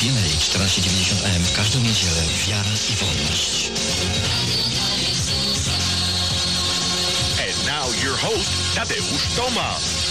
PNA 1490 AM w każdą niedzielę wiara i wolność. And now your host, Tadeusz Tomasz.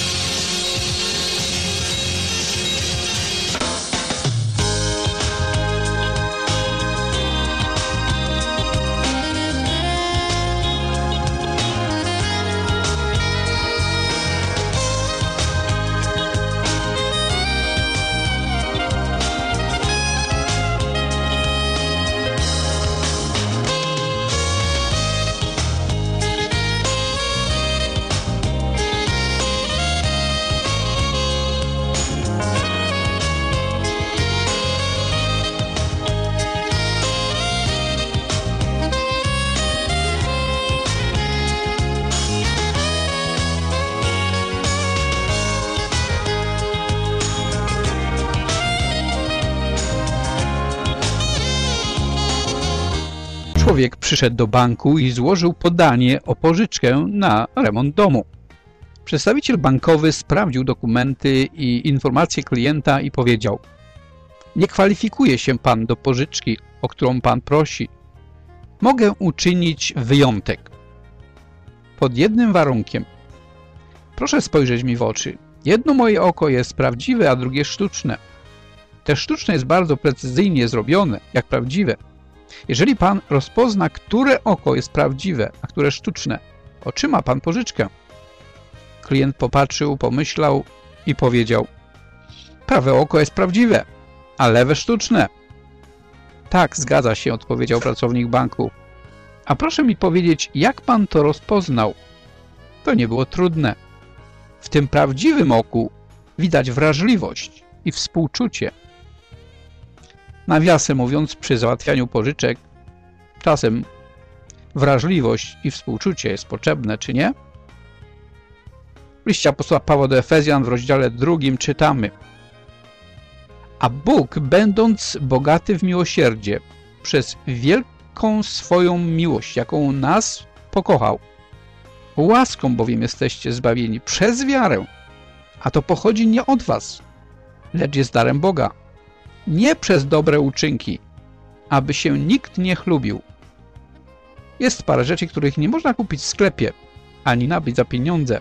Człowiek przyszedł do banku i złożył podanie o pożyczkę na remont domu. Przedstawiciel bankowy sprawdził dokumenty i informacje klienta i powiedział: nie kwalifikuje się pan do pożyczki, o którą pan prosi. Mogę uczynić wyjątek. Pod jednym warunkiem. Proszę spojrzeć mi w oczy. Jedno moje oko jest prawdziwe, a drugie sztuczne. Te sztuczne jest bardzo precyzyjnie zrobione, jak prawdziwe. Jeżeli pan rozpozna, które oko jest prawdziwe, a które sztuczne, otrzyma pan pożyczkę. Klient popatrzył, pomyślał i powiedział: prawe oko jest prawdziwe, a lewe sztuczne. Tak, zgadza się, odpowiedział pracownik banku. A proszę mi powiedzieć, jak pan to rozpoznał? To nie było trudne. W tym prawdziwym oku widać wrażliwość i współczucie. Nawiasem mówiąc, przy załatwianiu pożyczek czasem wrażliwość i współczucie jest potrzebne, czy nie? W liście apostoła Pawła do Efezjan w rozdziale 2 czytamy: a Bóg, będąc bogaty w miłosierdzie, przez wielką swoją miłość, jaką nas pokochał, łaską bowiem jesteście zbawieni przez wiarę, a to pochodzi nie od was, lecz jest darem Boga, nie przez dobre uczynki, aby się nikt nie chlubił. Jest parę rzeczy, których nie można kupić w sklepie, ani nabyć za pieniądze.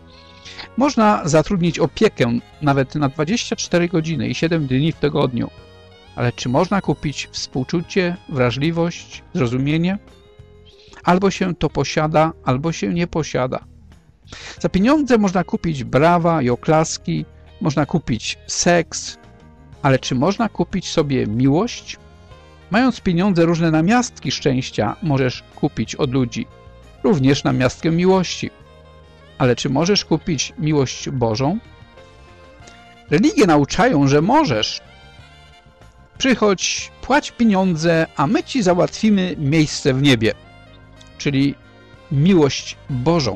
Można zatrudnić opiekę nawet na 24 godziny i 7 dni w tygodniu. Ale czy można kupić współczucie, wrażliwość, zrozumienie? Albo się to posiada, albo się nie posiada. Za pieniądze można kupić brawa i oklaski, można kupić seks, ale czy można kupić sobie miłość? Mając pieniądze, różne namiastki szczęścia możesz kupić od ludzi, również namiastkę miłości. Ale czy możesz kupić miłość Bożą? Religie nauczają, że możesz. Przychodź, płać pieniądze, a my ci załatwimy miejsce w niebie, czyli miłość Bożą.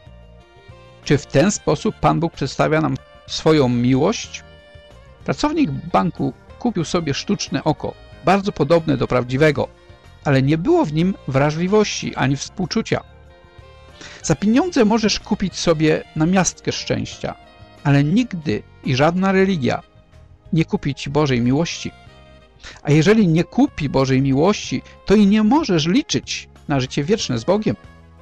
Czy w ten sposób Pan Bóg przedstawia nam swoją miłość? Pracownik banku kupił sobie sztuczne oko, bardzo podobne do prawdziwego, ale nie było w nim wrażliwości ani współczucia. Za pieniądze możesz kupić sobie namiastkę szczęścia, ale nigdy i żadna religia nie kupi ci Bożej miłości. A jeżeli nie kupi Bożej miłości, to i nie możesz liczyć na życie wieczne z Bogiem.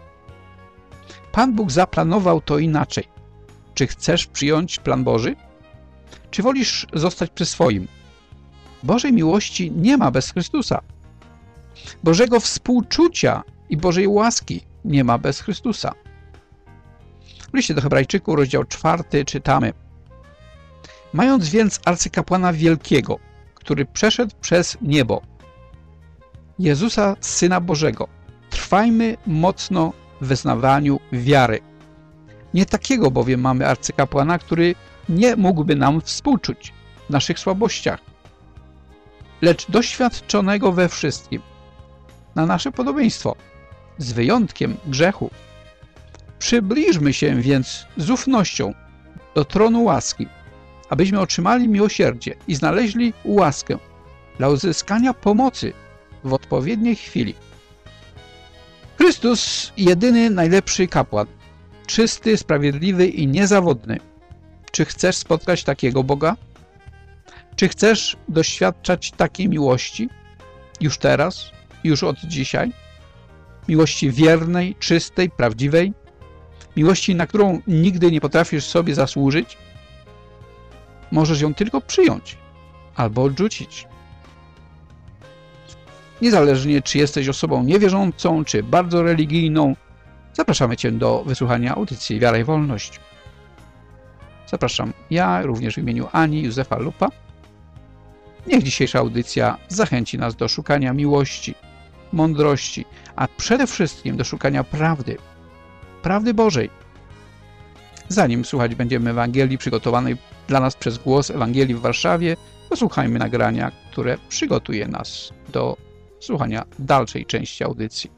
Pan Bóg zaplanował to inaczej. Czy chcesz przyjąć plan Boży? Czy wolisz zostać przy swoim? Bożej miłości nie ma bez Chrystusa. Bożego współczucia i Bożej łaski nie ma bez Chrystusa. W liście do Hebrajczyków, rozdział 4 czytamy: mając więc arcykapłana wielkiego, który przeszedł przez niebo, Jezusa, Syna Bożego, trwajmy mocno w wyznawaniu wiary. Nie takiego bowiem mamy arcykapłana, który nie mógłby nam współczuć w naszych słabościach, lecz doświadczonego we wszystkim, na nasze podobieństwo, z wyjątkiem grzechu. Przybliżmy się więc z ufnością do tronu łaski, abyśmy otrzymali miłosierdzie i znaleźli łaskę dla uzyskania pomocy w odpowiedniej chwili. Chrystus, jedyny najlepszy kapłan, czysty, sprawiedliwy i niezawodny. Czy chcesz spotkać takiego Boga? Czy chcesz doświadczać takiej miłości? Już teraz? Już od dzisiaj? Miłości wiernej, czystej, prawdziwej? Miłości, na którą nigdy nie potrafisz sobie zasłużyć? Możesz ją tylko przyjąć albo odrzucić. Niezależnie, czy jesteś osobą niewierzącą, czy bardzo religijną, zapraszamy Cię do wysłuchania audycji Wiara i Wolność. Zapraszam ja, również w imieniu Ani Józefa Lupa. Niech dzisiejsza audycja zachęci nas do szukania miłości, mądrości, a przede wszystkim do szukania prawdy Bożej. Zanim słuchać będziemy Ewangelii przygotowanej dla nas przez Głos Ewangelii w Warszawie, posłuchajmy nagrania, które przygotuje nas do słuchania dalszej części audycji.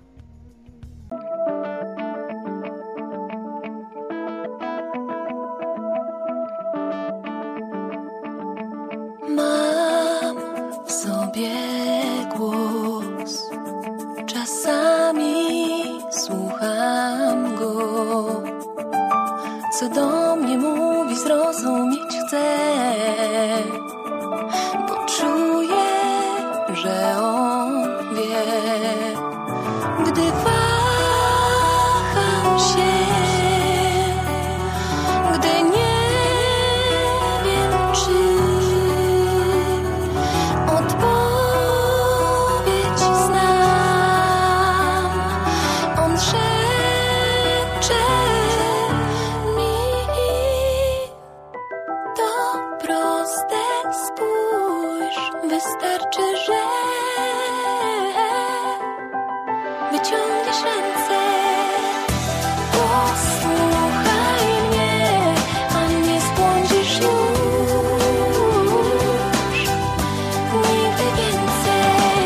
Mam w sobie głos, czasami słucham go, co do mnie mówi, zrozumieć chcę, bo czuję, że on wie. Gdy waham się, gdy nie wiem, czy odpowiedź znam, on szepcze mi. To proste, spójrz, wystarczy, że wyciągniesz ręce. Posłuchaj mnie, a nie zbłądzisz już nigdy więcej.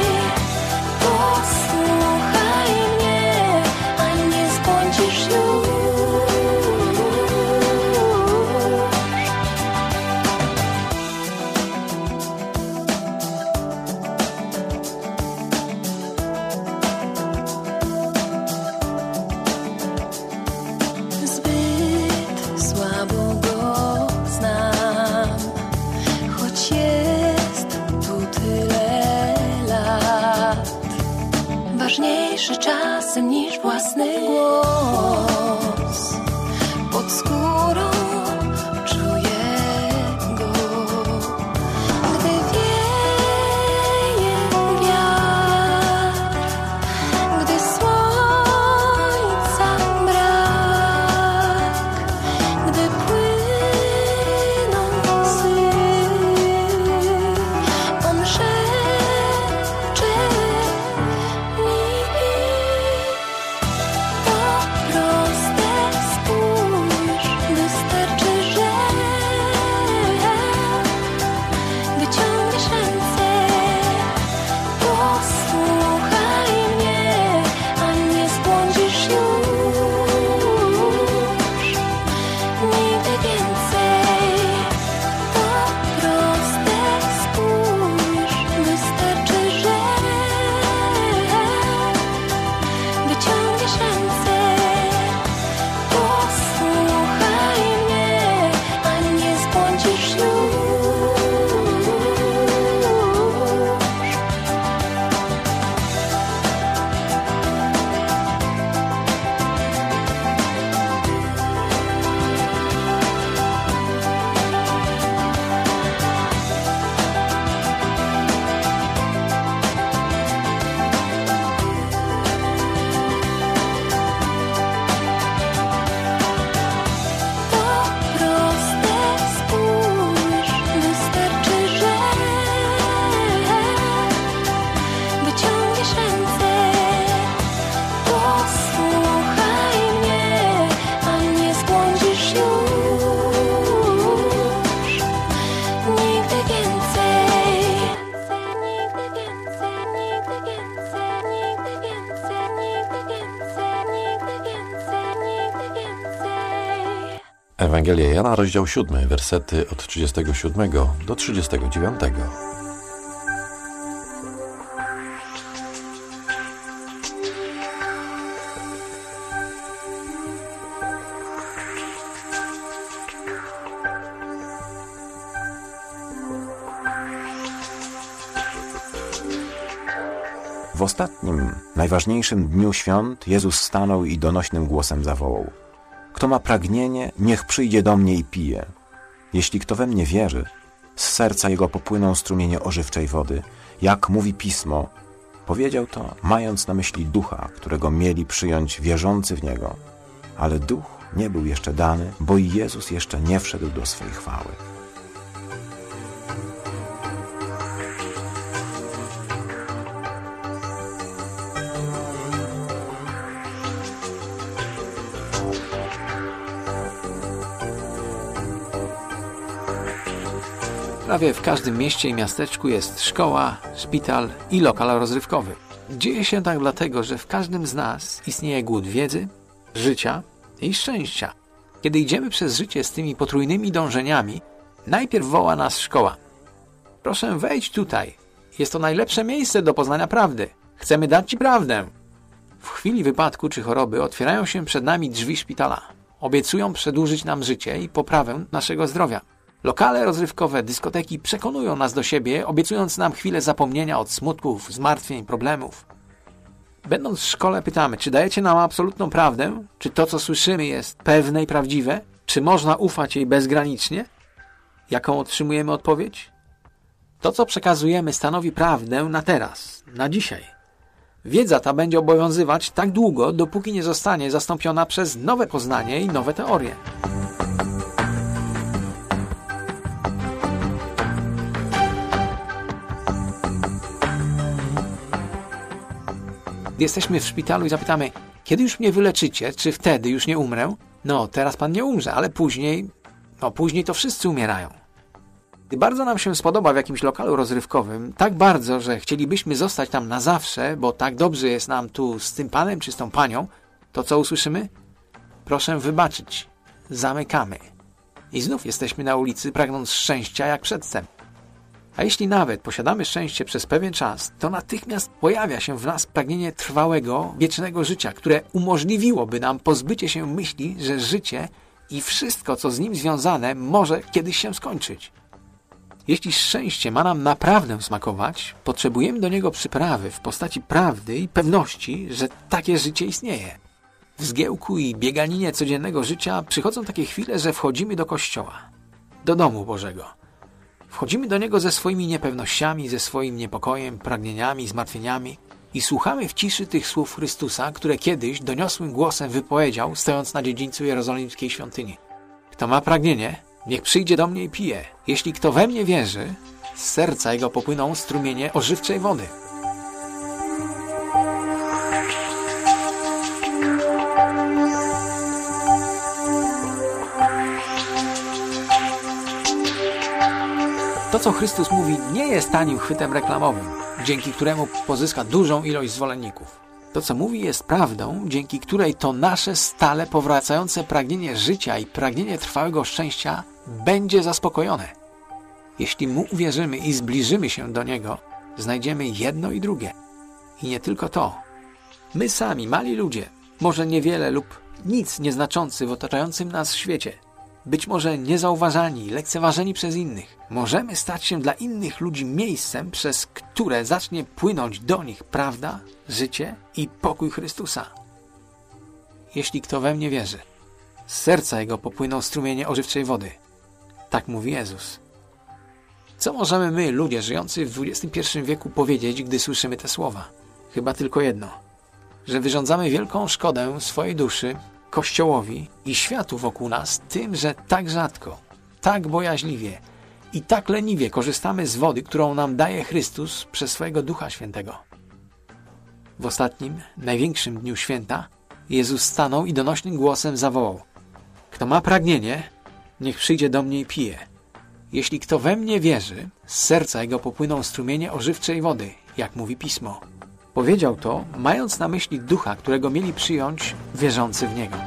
Posłuchaj mnie, a nie zbłądzisz już. Zbyt słabo go znam, choć jest tu tyle lat. Ważniejszy czasem niż własny głos. Pod skórą czuję go, gdy wieje wiatr, gdy słońca brak, gdy płyną łzy, on szepcze mi. To proste, spójrz, wystarczy, że wyciągniesz ręce. Posłuchaj mnie, a nie zbłądzisz już nigdy więcej. To proste, spójrz, wystarczy, że wyciągniesz ręce. Posłuchaj mnie, a nie zbłądzisz już. To proste, spójrz, wystarczy, że wyciągniesz ręce. Posłuchaj mnie, a nie zbłądzisz już nigdy więcej. Nigdy więcej, nigdy więcej, nigdy więcej, nigdy więcej, nigdy więcej, nigdy więcej. Ewangelia Jana, rozdział 7, wersety od 37 do 39. W ostatnim, najważniejszym dniu świąt Jezus stanął i donośnym głosem zawołał: Kto ma pragnienie, niech przyjdzie do mnie i pije. Jeśli kto we mnie wierzy, z serca jego popłyną strumienie ożywczej wody, jak mówi Pismo. Powiedział to, mając na myśli Ducha, którego mieli przyjąć wierzący w Niego. Ale Duch nie był jeszcze dany, bo i Jezus jeszcze nie wszedł do swej chwały. Prawie w każdym mieście i miasteczku jest szkoła, szpital i lokal rozrywkowy. Dzieje się tak dlatego, że w każdym z nas istnieje głód wiedzy, życia i szczęścia. Kiedy idziemy przez życie z tymi potrójnymi dążeniami, najpierw woła nas szkoła. Proszę, wejdź tutaj. Jest to najlepsze miejsce do poznania prawdy. Chcemy dać Ci prawdę. W chwili wypadku czy choroby otwierają się przed nami drzwi szpitala. Obiecują przedłużyć nam życie i poprawę naszego zdrowia. Lokale rozrywkowe, dyskoteki przekonują nas do siebie, obiecując nam chwilę zapomnienia od smutków, zmartwień, problemów. Będąc w szkole pytamy, czy dajecie nam absolutną prawdę? Czy to, co słyszymy, jest pewne i prawdziwe? Czy można ufać jej bezgranicznie? Jaką otrzymujemy odpowiedź? To, co przekazujemy, stanowi prawdę na teraz, na dzisiaj. Wiedza ta będzie obowiązywać tak długo, dopóki nie zostanie zastąpiona przez nowe poznanie i nowe teorie. Gdy jesteśmy w szpitalu i zapytamy, kiedy już mnie wyleczycie, czy wtedy już nie umrę? No, teraz pan nie umrze, ale później to wszyscy umierają. Gdy bardzo nam się spodoba w jakimś lokalu rozrywkowym, tak bardzo, że chcielibyśmy zostać tam na zawsze, bo tak dobrze jest nam tu z tym panem czy z tą panią, to co usłyszymy? Proszę wybaczyć, zamykamy. I znów jesteśmy na ulicy, pragnąc szczęścia jak przedtem. A jeśli nawet posiadamy szczęście przez pewien czas, to natychmiast pojawia się w nas pragnienie trwałego, wiecznego życia, które umożliwiłoby nam pozbycie się myśli, że życie i wszystko, co z nim związane, może kiedyś się skończyć. Jeśli szczęście ma nam naprawdę smakować, potrzebujemy do niego przyprawy w postaci prawdy i pewności, że takie życie istnieje. W zgiełku i bieganinie codziennego życia przychodzą takie chwile, że wchodzimy do kościoła, do domu Bożego. Wchodzimy do niego ze swoimi niepewnościami, ze swoim niepokojem, pragnieniami, zmartwieniami i słuchamy w ciszy tych słów Chrystusa, które kiedyś doniosłym głosem wypowiedział, stojąc na dziedzińcu jerozolimskiej świątyni. Kto ma pragnienie, niech przyjdzie do mnie i pije. Jeśli kto we mnie wierzy, z serca jego popłyną strumienie ożywczej wody. To, co Chrystus mówi, nie jest tanim chwytem reklamowym, dzięki któremu pozyska dużą ilość zwolenników. To, co mówi, jest prawdą, dzięki której to nasze stale powracające pragnienie życia i pragnienie trwałego szczęścia będzie zaspokojone. Jeśli Mu uwierzymy i zbliżymy się do Niego, znajdziemy jedno i drugie. I nie tylko to. My sami, mali ludzie, może niewiele lub nic nieznaczący w otaczającym nas świecie, być może niezauważani, lekceważeni przez innych, możemy stać się dla innych ludzi miejscem, przez które zacznie płynąć do nich prawda, życie i pokój Chrystusa. Jeśli kto we mnie wierzy, z serca jego popłyną strumienie ożywczej wody. Tak mówi Jezus. Co możemy my, ludzie żyjący w XXI wieku, powiedzieć, gdy słyszymy te słowa? Chyba tylko jedno, że wyrządzamy wielką szkodę swojej duszy, Kościołowi i światu wokół nas tym, że tak rzadko, tak bojaźliwie i tak leniwie korzystamy z wody, którą nam daje Chrystus przez swojego Ducha Świętego. W ostatnim, największym dniu święta Jezus stanął i donośnym głosem zawołał: Kto ma pragnienie, niech przyjdzie do mnie i pije. Jeśli kto we mnie wierzy, z serca jego popłyną strumienie ożywczej wody, jak mówi Pismo. Powiedział to, mając na myśli Ducha, którego mieli przyjąć wierzący w Niego.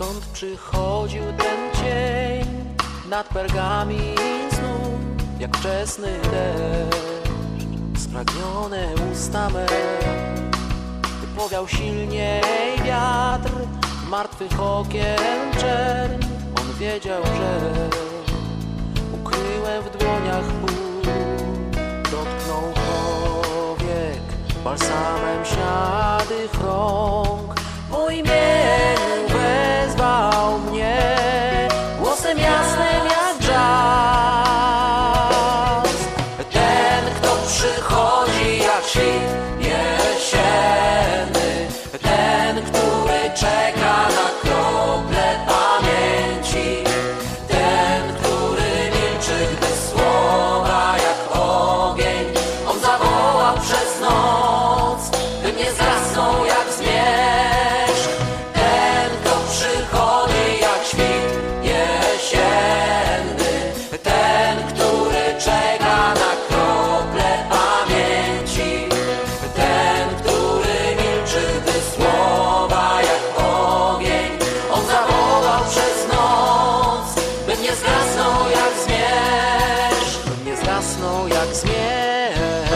Skąd przychodził ten cień nad pergamin snu, jak wczesny deszcz, spragnione usta me. Gdy powiał silniej wiatr martwych okien czerń, on wiedział, że ukryłem w dłoniach ból. Dotknął powiek balsamem śniadych rąk, po imieniu wezwał mnie, głosem jasnym jak brzask. Ten, kto przychodzi jak świt jesienny, ten, który czeka na krople pamięci, ten, który milczy, gdy słowa jak ogień on zawoła przez noc, by nie zgasnął jak zmierzch. Ten, kto przychodzi jak świt jesienny, ten, który czeka na krople pamięci, ten, który milczy, gdy słowa jak ogień on zawołał przez noc, by nie zgasnął jak zmierzch, by nie zgasnął jak zmierzch.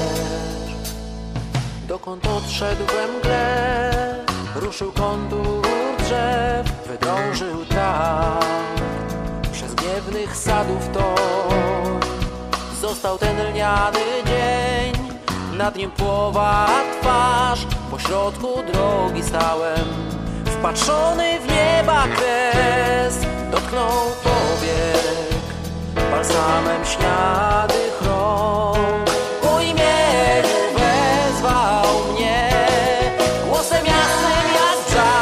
Dokąd odszedł we mgle, ruszył kontur drzew, wydążył tam przez gniewnych sadów tor. Został ten lniany dzień, nad nim płowa twarz, pośrodku drogi stałem, wpatrzony w nieba kres. Dotknął powiek balsamem śniadych rąk, po imieniu wezwał mnie, głosem jasnym jak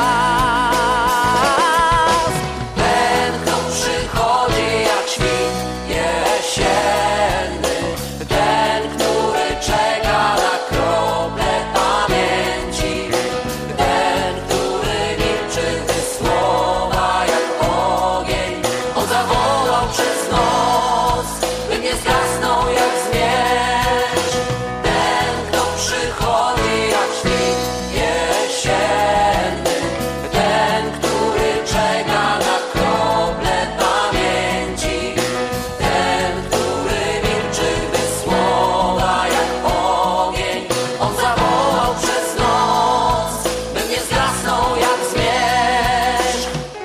brzask. Ten, kto przychodzi jak świt jesienny, ten, który czeka na krople pamięci, ten, który milczy, gdy słowa jak ogień on zawołał przez noc, by nie zgasnął jak zmierzch. Ten, kto przychodzi jak świt jesienny, ten, który czeka na krople pamięci, ten, który milczy, gdy słowa jak ogień on zawołał przez noc, by nie zgasnął jak zmierzch.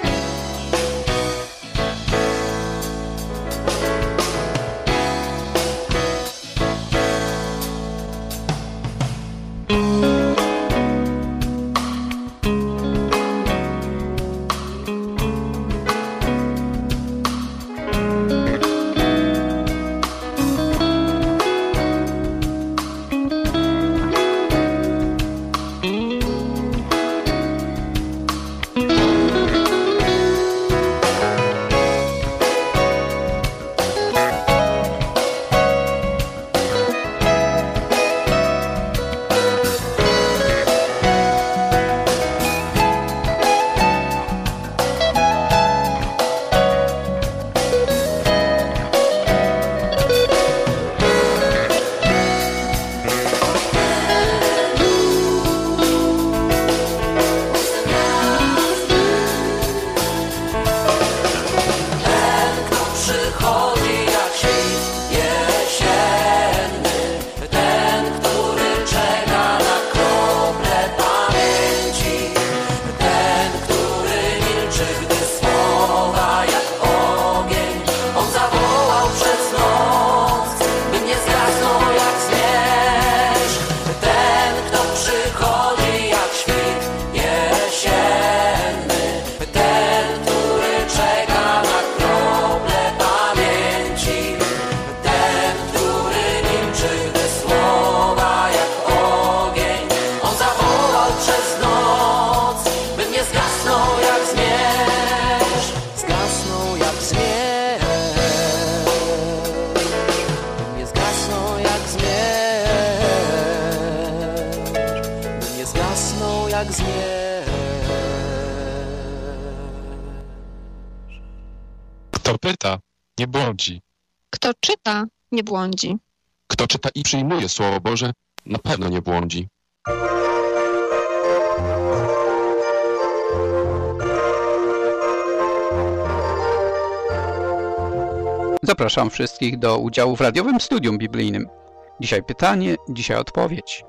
Ten, kto przychodzi jak świt jesienny, ten, który czeka na krople pamięci, ten, który milczy, gdy słowa jak ogień on zawołał przez noc, by nie zgasnął jak zmierzch. Ten, kto przychodzi jak świt jesienny, ten, który czeka na krople pamięci, ten, który milczy, gdy słowa jak ogień on zawołał przez noc, by nie zgasnął jak zmierzch. Zgasnął jak zmierzch, by nie zgasnął jak zmierzch, by nie zgasnął jak zmierzch. Kto pyta, nie błądzi. Kto czyta, nie błądzi. Kto czyta i przyjmuje Słowo Boże, na pewno nie błądzi. Zapraszam wszystkich do udziału w radiowym studium biblijnym. Dzisiaj pytanie, dzisiaj odpowiedź.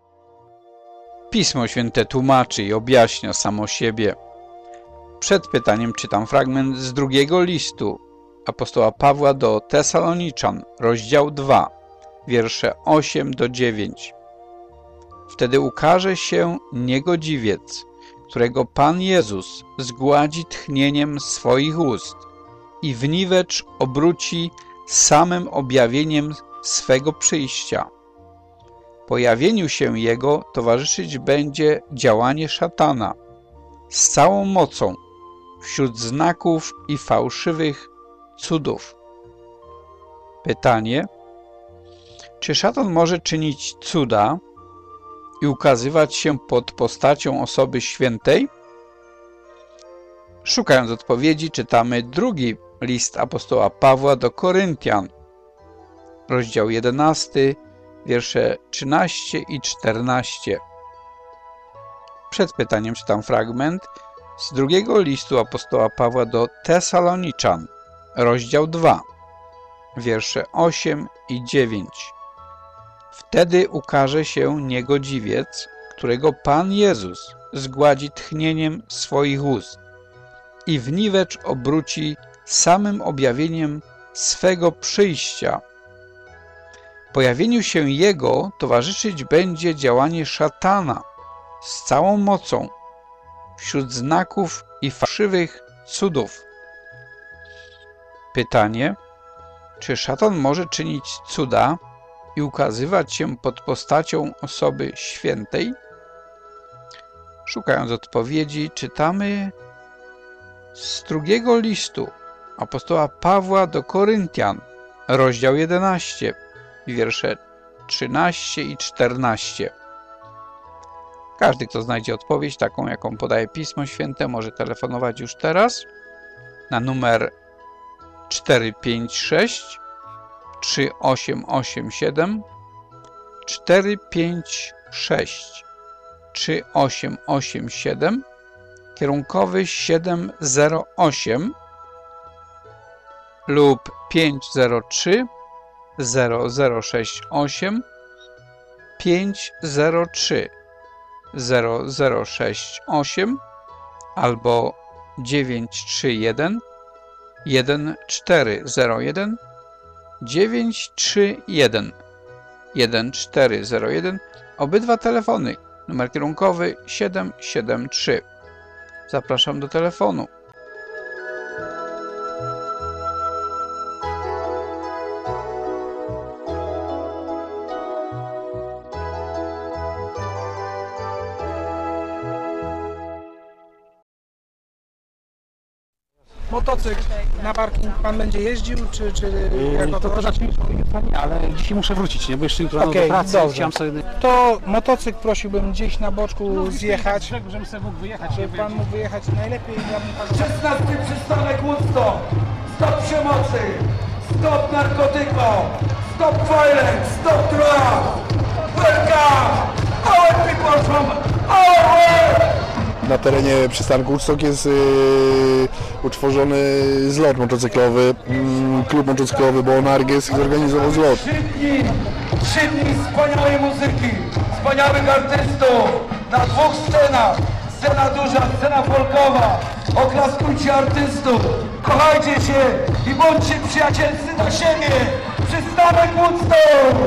Pismo Święte tłumaczy i objaśnia samo siebie. Przed pytaniem czytam fragment z drugiego listu apostoła Pawła do Tesaloniczan, rozdział 2, wiersze 8 do 9. Wtedy ukaże się niegodziwiec, którego Pan Jezus zgładzi tchnieniem swoich ust i w niwecz obróci samym objawieniem swego przyjścia. Pojawieniu się Jego towarzyszyć będzie działanie szatana z całą mocą wśród znaków i fałszywych cudów. Pytanie: czy szatan może czynić cuda i ukazywać się pod postacią osoby świętej? Szukając odpowiedzi, czytamy drugi list apostoła Pawła do Koryntian, rozdział 11, wiersze 13 i 14. Przed pytaniem czytam fragment z drugiego listu apostoła Pawła do Tesaloniczan, rozdział 2, wiersze 8 i 9. Wtedy ukaże się niegodziwiec, którego Pan Jezus zgładzi tchnieniem swoich ust i w niwecz obróci samym objawieniem swego przyjścia. Pojawieniu się Jego towarzyszyć będzie działanie szatana z całą mocą wśród znaków i fałszywych cudów. Pytanie: czy szatan może czynić cuda i ukazywać się pod postacią osoby świętej? Szukając odpowiedzi, czytamy z drugiego listu apostoła Pawła do Koryntian, rozdział 11, wiersze 13 i 14. Każdy, kto znajdzie odpowiedź taką, jaką podaje Pismo Święte, może telefonować już teraz na numer 456 3887 456 3887, kierunkowy 708 lub 503 0068 503 0068 albo 931 1401 931 1401. Obydwa telefony, numer kierunkowy 773. Zapraszam do telefonu. Motocykl na parking pan będzie jeździł, czy jako to zacznijmy, ale dzisiaj muszę wrócić, nie? Bo jeszcze jutro do pracy. Dobrze. To motocykl prosiłbym gdzieś na boczku zjechać. Żebym sobie mógł wyjechać. Żeby pan mógł wyjechać najlepiej. Ja bym panu... 16 przystanek Woodstock. Stop przemocy. Stop narkotykom. Stop violence. Stop drugs. Welcome all people from all world. Na terenie przystanku Woodstock jest utworzony zlot motocyklowy. Klub motocyklowy Bonarges zorganizował zlot. 3 dni wspaniałej muzyki, wspaniałych artystów na 2 scenach. Scena duża, scena folkowa. Oklaskujcie artystów, kochajcie się i bądźcie przyjacielscy do siebie. Przystanek Woodstock!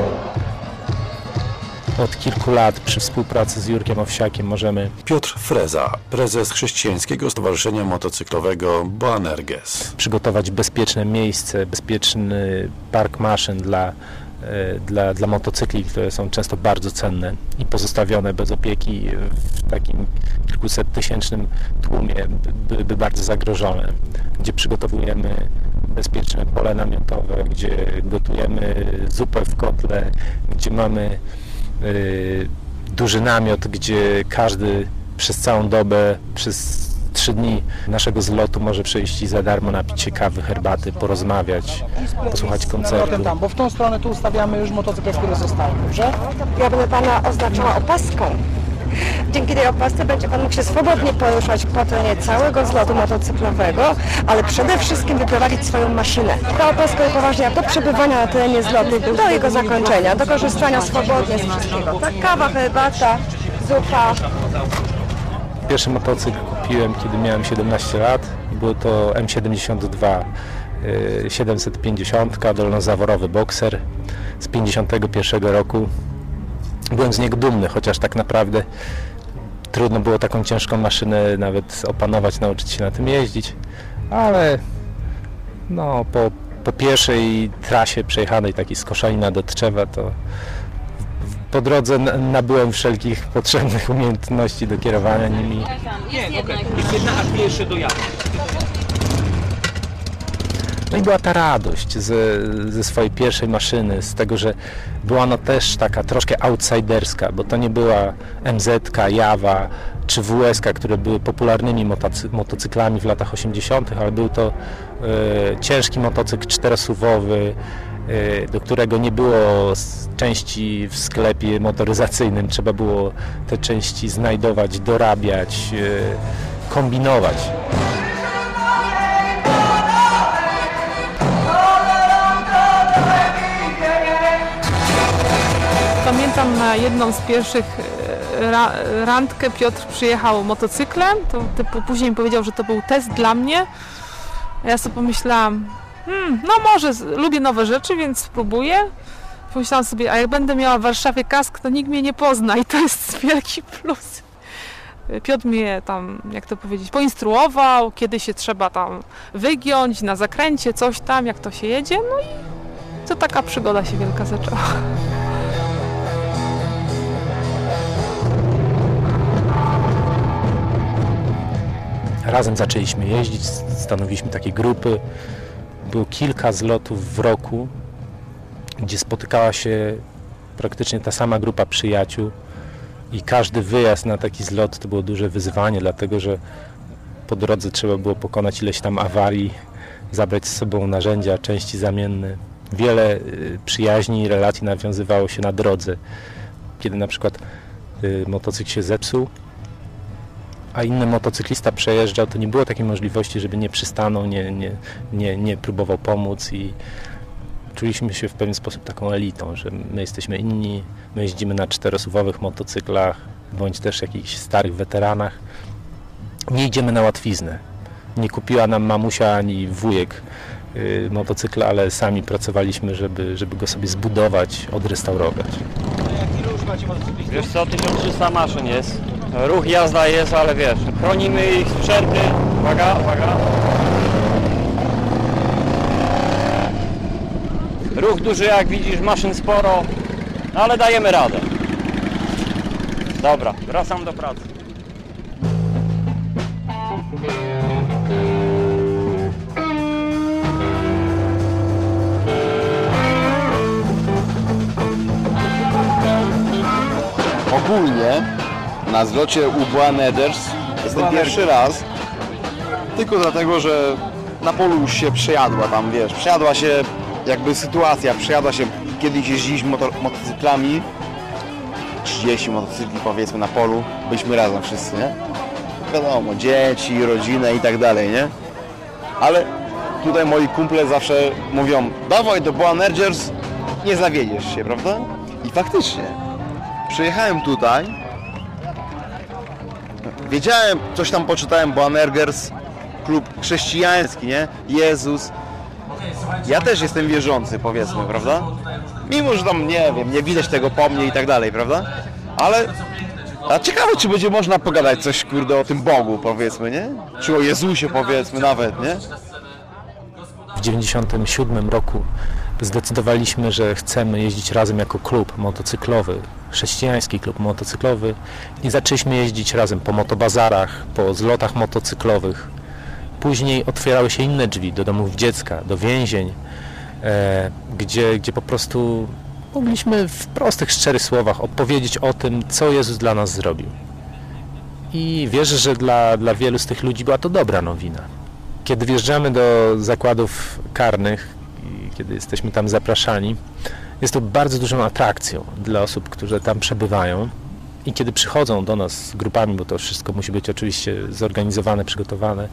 Od kilku lat przy współpracy z Jurkiem Owsiakiem możemy... Piotr Freza, prezes Chrześcijańskiego Stowarzyszenia Motocyklowego Boanerges. Przygotować bezpieczne miejsce, bezpieczny park maszyn dla motocykli, które są często bardzo cenne i pozostawione bez opieki w takim kilkusettysięcznym tłumie byłyby bardzo zagrożone, gdzie przygotowujemy bezpieczne pole namiotowe, gdzie gotujemy zupę w kotle, gdzie mamy duży namiot, gdzie każdy przez całą dobę, przez 3 dni naszego zlotu może przyjść i za darmo napić się kawy, herbaty, porozmawiać, posłuchać koncertu. Bo w tą stronę tu ustawiamy już motocykle, które zostały, dobrze? Ja bym pana oznaczała opaską. Dzięki tej opasce będzie Pan mógł się swobodnie poruszać po terenie całego zlotu motocyklowego, ale przede wszystkim wyprowadzić swoją maszynę. Ta opaska upoważnia do przebywania na terenie zlotu do jego zakończenia, do korzystania swobodnie z wszystkiego. Tak, kawa, herbata, zupa. Pierwszy motocykl kupiłem, kiedy miałem 17 lat. Był to M72 750, dolnozaworowy bokser z 51 roku. Byłem z niego dumny, chociaż tak naprawdę trudno było taką ciężką maszynę nawet opanować, nauczyć się na tym jeździć, ale no, po pierwszej trasie przejechanej, takiej z Koszalina do Tczewa, to po drodze nabyłem wszelkich potrzebnych umiejętności do kierowania nimi. Jest jedna, a dwie jeszcze dojadę. No i była ta radość ze swojej pierwszej maszyny, z tego, że była ona też taka troszkę outsiderska, bo to nie była MZ-ka, Jawa czy WS-ka, które były popularnymi motocyklami w latach 80., ale był to ciężki motocykl czterosuwowy, do którego nie było części w sklepie motoryzacyjnym. Trzeba było te części znajdować, dorabiać, kombinować. Pamiętam na jedną z pierwszych randkę Piotr przyjechał motocyklem, to później mi powiedział, że to był test dla mnie. A ja sobie pomyślałam, no może lubię nowe rzeczy, więc spróbuję. Pomyślałam sobie, a jak będę miała w Warszawie kask, to nikt mnie nie pozna i to jest wielki plus. Piotr mnie tam, jak to powiedzieć, poinstruował, kiedy się trzeba tam wygiąć na zakręcie, coś tam, jak to się jedzie. No i to taka przygoda się wielka zaczęła. Razem zaczęliśmy jeździć, stanowiliśmy takie grupy. Było kilka zlotów w roku, gdzie spotykała się praktycznie ta sama grupa przyjaciół i każdy wyjazd na taki zlot to było duże wyzwanie, dlatego że po drodze trzeba było pokonać ileś tam awarii, zabrać z sobą narzędzia, części zamienne. Wiele przyjaźni i relacji nawiązywało się na drodze. Kiedy na przykład motocykl się zepsuł, a inny motocyklista przejeżdżał, to nie było takiej możliwości, żeby nie przystanął, nie próbował pomóc i czuliśmy się w pewien sposób taką elitą, że my jesteśmy inni, my jeździmy na czterosuwowych motocyklach, bądź też jakichś starych weteranach. Nie idziemy na łatwiznę. Nie kupiła nam mamusia ani wujek motocykla, ale sami pracowaliśmy, żeby go sobie zbudować, odrestaurować. Wiesz co, 1300 maszyn jest. Ruch, jazda jest, ale wiesz, chronimy ich sprzęty. Uwaga, uwaga. Ruch duży, jak widzisz, maszyn sporo, no ale dajemy radę. Dobra, wracam do pracy. Ogólnie na zlocie UBA Neders jestem pierwszy raz, tylko dlatego, że na polu już się przejadła tam, wiesz, przejadła się jakby sytuacja, przejadła się, kiedyś jeździliśmy motocyklami, 30 motocykli powiedzmy na polu, byliśmy razem wszyscy, nie? Wiadomo, dzieci, rodzinę i tak dalej, nie? Ale tutaj moi kumple zawsze mówią, dawaj do UBA Neders, nie zawiedziesz się, prawda? I faktycznie. Przyjechałem tutaj, wiedziałem, coś tam poczytałem, UBA Neders, klub chrześcijański, nie? Jezus. Ja też jestem wierzący, powiedzmy, prawda? Mimo, że tam, nie wiem, nie widać tego po mnie i tak dalej, prawda? Ale a ciekawe, czy będzie można pogadać coś, kurde, o tym Bogu, powiedzmy, nie? Czy o Jezusie, powiedzmy, nawet, nie? W 1997 roku zdecydowaliśmy, że chcemy jeździć razem jako klub motocyklowy, chrześcijański klub motocyklowy i zaczęliśmy jeździć razem po motobazarach, po zlotach motocyklowych. Później otwierały się inne drzwi do domów dziecka, do więzień, gdzie po prostu mogliśmy w prostych, szczerych słowach opowiedzieć o tym, co Jezus dla nas zrobił. I wierzę, że dla wielu z tych ludzi była to dobra nowina. Kiedy wjeżdżamy do zakładów karnych, kiedy jesteśmy tam zapraszani, jest to bardzo dużą atrakcją dla osób, które tam przebywają. I kiedy przychodzą do nas z grupami, bo to wszystko musi być oczywiście zorganizowane, przygotowane,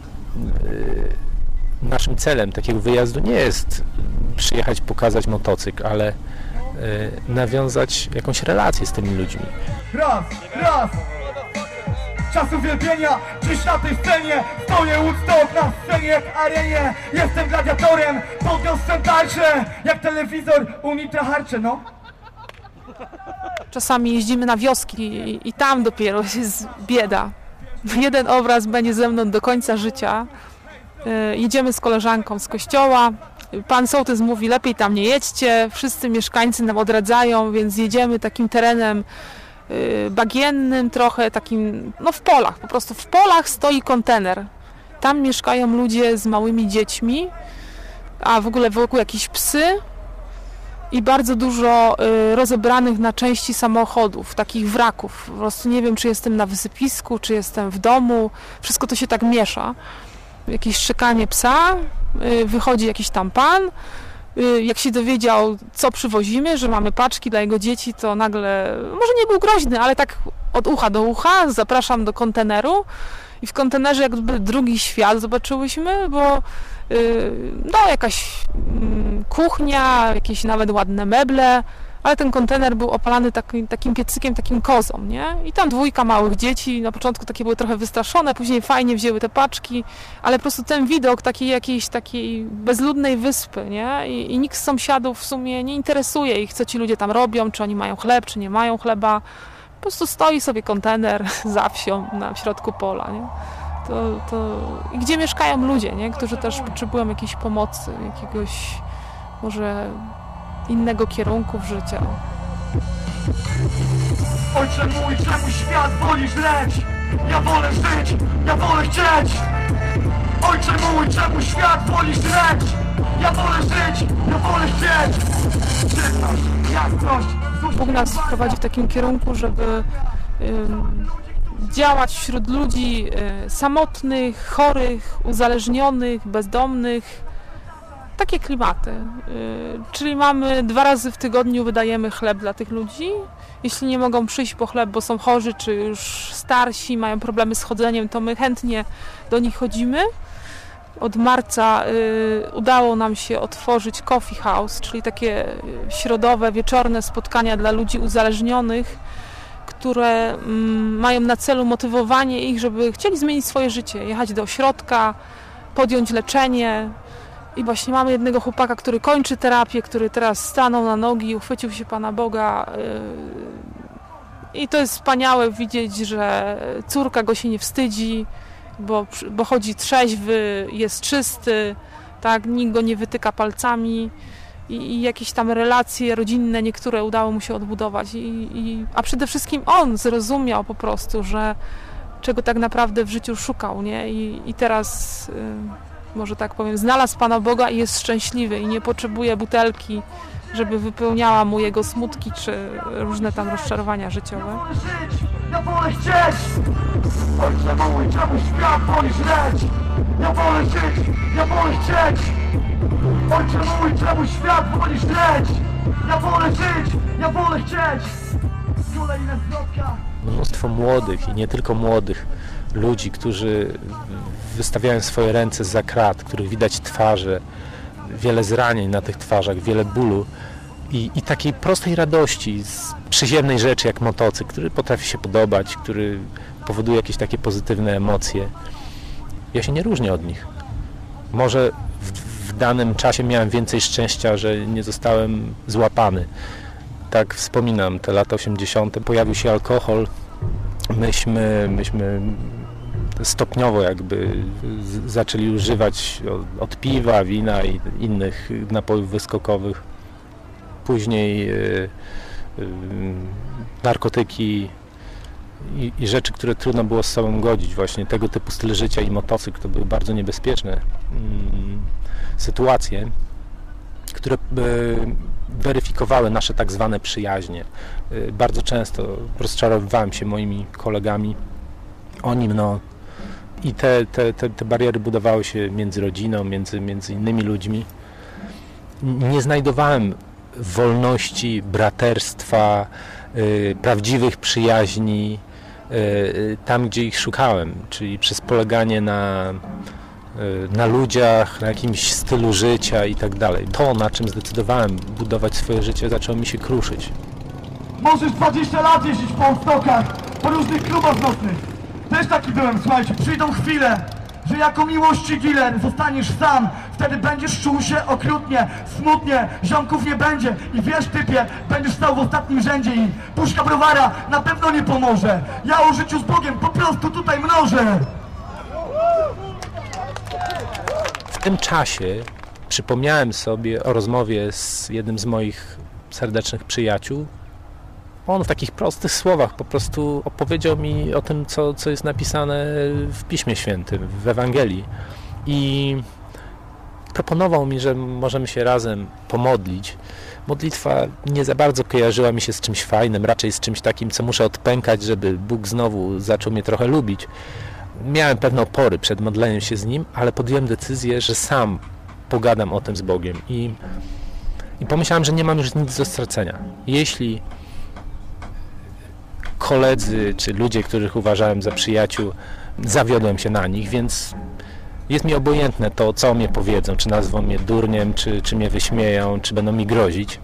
naszym celem takiego wyjazdu nie jest przyjechać, pokazać motocykl, ale nawiązać jakąś relację z tymi ludźmi. Raz! Czas uwielbienia, dziś na tej scenie stoję Woodstock na scenie jak arenie. Jestem gladiatorem, podniosłem tarczę, jak telewizor Unitra harcze, no. Czasami jeździmy na wioski i tam dopiero jest bieda. Jeden obraz będzie ze mną do końca życia. Jedziemy z koleżanką z kościoła. Pan sołtys mówi, lepiej tam nie jedźcie. Wszyscy mieszkańcy nam odradzają, więc jedziemy takim terenem bagiennym trochę, takim, no w polach, po prostu w polach stoi kontener. Tam mieszkają ludzie z małymi dziećmi, a w ogóle wokół jakieś psy i bardzo dużo rozebranych na części samochodów, takich wraków. Po prostu nie wiem, czy jestem na wysypisku, czy jestem w domu. Wszystko to się tak miesza. Jakieś szczekanie psa, wychodzi jakiś tam pan. Jak się dowiedział, co przywozimy, że mamy paczki dla jego dzieci, to nagle, może nie był groźny, ale tak od ucha do ucha, zapraszam do konteneru i w kontenerze jakby drugi świat zobaczyłyśmy, bo no jakaś kuchnia, jakieś nawet ładne meble, ale ten kontener był opalany takim piecykiem, takim kozą, nie? I tam dwójka małych dzieci, na początku takie były trochę wystraszone, później fajnie wzięły te paczki, ale po prostu ten widok jakiejś takiej bezludnej wyspy, nie? I nikt z sąsiadów w sumie nie interesuje ich, co ci ludzie tam robią, czy oni mają chleb, czy nie mają chleba. Po prostu stoi sobie kontener za wsią w środku pola, nie? I gdzie mieszkają ludzie, nie? Którzy też potrzebują jakiejś pomocy, jakiegoś może innego kierunku w życiu. Ojcze mój, czemu świat woli żreć? Ja wolę żyć, ja wolę chcieć. Ojcze mój, czemu świat woli żreć? Ja wolę żyć, ja wolę chcieć. Czystość, jasność. Bóg nas prowadzi w takim kierunku, żeby działać wśród ludzi samotnych, chorych, uzależnionych, bezdomnych. Takie klimaty. Czyli mamy 2 razy w tygodniu wydajemy chleb dla tych ludzi. Jeśli nie mogą przyjść po chleb, bo są chorzy, czy już starsi, mają problemy z chodzeniem, to my chętnie do nich chodzimy. Od marca udało nam się otworzyć Coffee House, czyli takie środowe, wieczorne spotkania dla ludzi uzależnionych, które mają na celu motywowanie ich, żeby chcieli zmienić swoje życie, jechać do ośrodka, podjąć leczenie. I właśnie mamy jednego chłopaka, który kończy terapię, który teraz stanął na nogi, uchwycił się Pana Boga. I to jest wspaniałe widzieć, że córka go się nie wstydzi, bo chodzi trzeźwy, jest czysty, tak, nikt go nie wytyka palcami i jakieś tam relacje rodzinne niektóre udało mu się odbudować. A przede wszystkim on zrozumiał po prostu, że czego tak naprawdę w życiu szukał, nie? I teraz... może tak powiem, znalazł Pana Boga i jest szczęśliwy i nie potrzebuje butelki, żeby wypełniała mu jego smutki czy różne tam rozczarowania życiowe. Ja wolę chcieć! Ojcze mój, czemu świat woli żreć? Ja wolę żyć, ja wolę chcieć! Ojcze mój, czemu świat woli żreć? Ja wolę żyć, ja wolę chcieć! Kolejne zwrotka! Mnóstwo młodych i nie tylko młodych ludzi, którzy wystawiają swoje ręce zza krat, których widać twarze, wiele zranień na tych twarzach, wiele bólu i takiej prostej radości z przyziemnej rzeczy jak motocykl, który potrafi się podobać, który powoduje jakieś takie pozytywne emocje. Ja się nie różnię od nich. Może w danym czasie miałem więcej szczęścia, że nie zostałem złapany. Tak wspominam, te lata 80. Pojawił się alkohol. Myśmy stopniowo jakby zaczęli używać od piwa, wina i innych napojów wyskokowych. Później narkotyki i rzeczy, które trudno było z sobą godzić. Właśnie tego typu styl życia i motocykl to były bardzo niebezpieczne sytuacje, które weryfikowały nasze tak zwane przyjaźnie. Bardzo często rozczarowywałem się moimi kolegami. Oni i te bariery budowały się między rodziną, między innymi ludźmi. Nie znajdowałem wolności, braterstwa, prawdziwych przyjaźni tam, gdzie ich szukałem, czyli przez poleganie na ludziach, na jakimś stylu życia i tak dalej. To, na czym zdecydowałem budować swoje życie, zaczęło mi się kruszyć. Możesz 20 lat jeździć po stokach, po różnych klubach nocnych. Też taki byłem, słuchajcie, przyjdą chwile, że jako miłości dealer zostaniesz sam. Wtedy będziesz czuł się okrutnie, smutnie, ziomków nie będzie. I wiesz, typie, będziesz stał w ostatnim rzędzie i puszka browara na pewno nie pomoże. Ja o życiu z Bogiem po prostu tutaj mnożę. W tym czasie przypomniałem sobie o rozmowie z jednym z moich serdecznych przyjaciół. On w takich prostych słowach po prostu opowiedział mi o tym, co jest napisane w Piśmie Świętym, w Ewangelii. I proponował mi, że możemy się razem pomodlić. Modlitwa nie za bardzo kojarzyła mi się z czymś fajnym, raczej z czymś takim, co muszę odpękać, żeby Bóg znowu zaczął mnie trochę lubić. Miałem pewne opory przed modleniem się z Nim, ale podjąłem decyzję, że sam pogadam o tym z Bogiem. I pomyślałem, że nie mam już nic do stracenia. Jeśli koledzy czy ludzie, których uważałem za przyjaciół, zawiodłem się na nich, więc jest mi obojętne to, co mnie powiedzą, czy nazwą mnie durniem, czy mnie wyśmieją, czy będą mi grozić.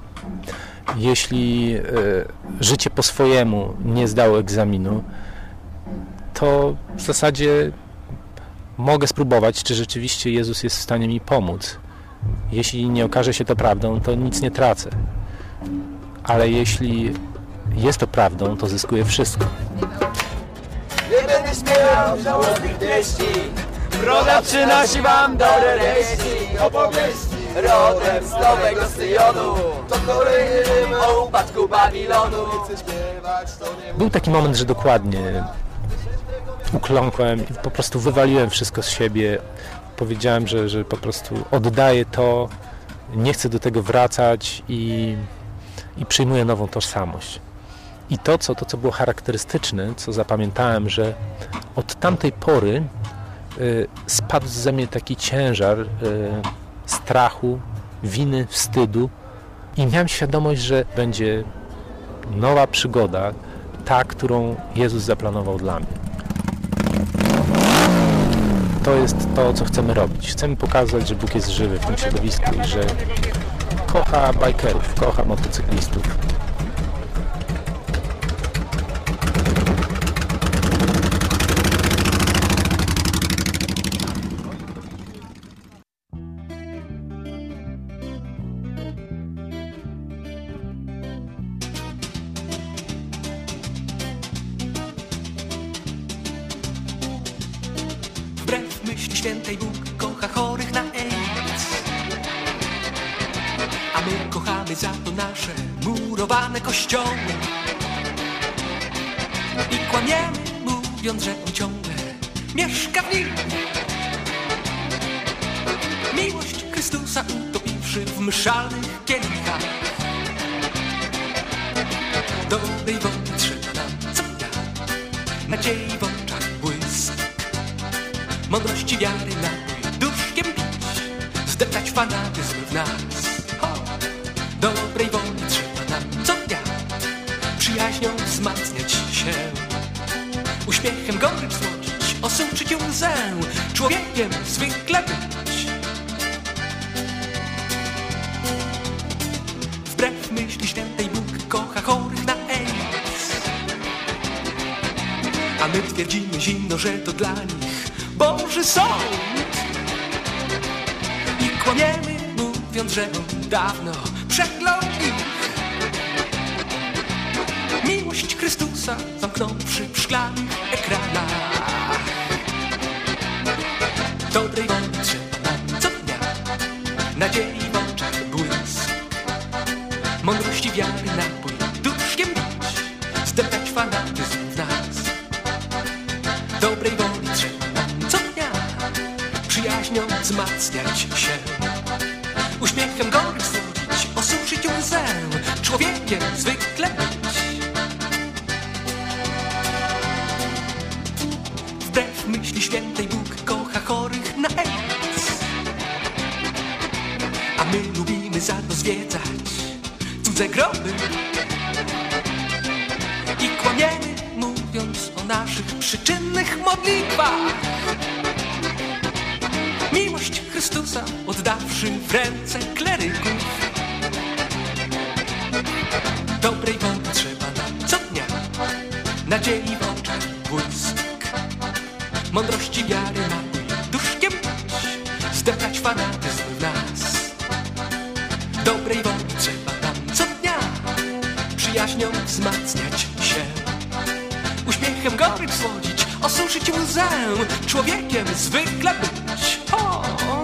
Jeśli życie po swojemu nie zdało egzaminu, to w zasadzie mogę spróbować, czy rzeczywiście Jezus jest w stanie mi pomóc. Jeśli nie okaże się to prawdą, to nic nie tracę. Ale jeśli jest to prawdą, to zyskuję wszystko. Nie będę śpiewał żałosnych treści. Broda przynosi wam dobre wieści. Opowieści rodem z Nowego Syjonu. To kolejny rym o upadku Babilonu. Był taki moment, że dokładnie ukląkłem i po prostu wywaliłem wszystko z siebie. Powiedziałem, że po prostu oddaję to, nie chcę do tego wracać i przyjmuję nową tożsamość. I to, co było charakterystyczne, co zapamiętałem, że od tamtej pory spadł ze mnie taki ciężar strachu, winy, wstydu i miałem świadomość, że będzie nowa przygoda, ta, którą Jezus zaplanował dla mnie. To jest to, co chcemy robić. Chcemy pokazać, że Bóg jest żywy w tym środowisku i że kocha bajkerów, kocha motocyklistów. Wbrew myśli świętej Bóg kocha chorych na AIDS, a my kochamy za to nasze murowane kościoły i kłamiemy, mówiąc, że On ciągle mieszka w nich. Miłość Chrystusa utopiwszy w mszalnych kielichach, dobrej woli trzeba nam co dnia, nadziei w oczach błysk, mądrości wiary napój duszkiem pić, zdeptać fanatyzm w nas. Dobrej woli trzeba nam co dnia, przyjaźnią wzmacniać się, uśmiechem gorycz słodzić, osuczyć łzę, człowiekiem zwykle być. Wbrew myśli świętej Bóg kocha chorych na AIDS, a my twierdzimy zimno, że to dla nich Boży sąd i kłamiemy, mówiąc, że On dawno przeklął ich. Miłość Chrystusa zamknąwszy w szklanych ekranach, dobrej woli trzeba nam co dnia, nadziei w oczach błysk, mądrości wiary napój duszkiem bić, zdeptać fanatyzm w nas. Dobrej woli trzeba nam co dnia, przyjaźnią wzmacniać się, uśmiechem gorycz słodzić, osuszyć łzę, człowiekiem zwykle być. Wbrew myśli świętej Bóg kocha chorych na AIDS, a my lubimy za to zwiedzać cudze groby naszych przyczynnych modlitwach. Miłość Chrystusa oddawszy w ręce kleryków. Dobrej woli trzeba nam co dnia, nadziei w oczach błysk, mądrości wiary napój duszkiem pić, zdeptać fanatyzm w nas. Dobrej woli trzeba nam co dnia, przyjaźnią wzmacniać się, uśmiechem gorycz słodzić, osuszyć łzę, człowiekiem zwykle być. O!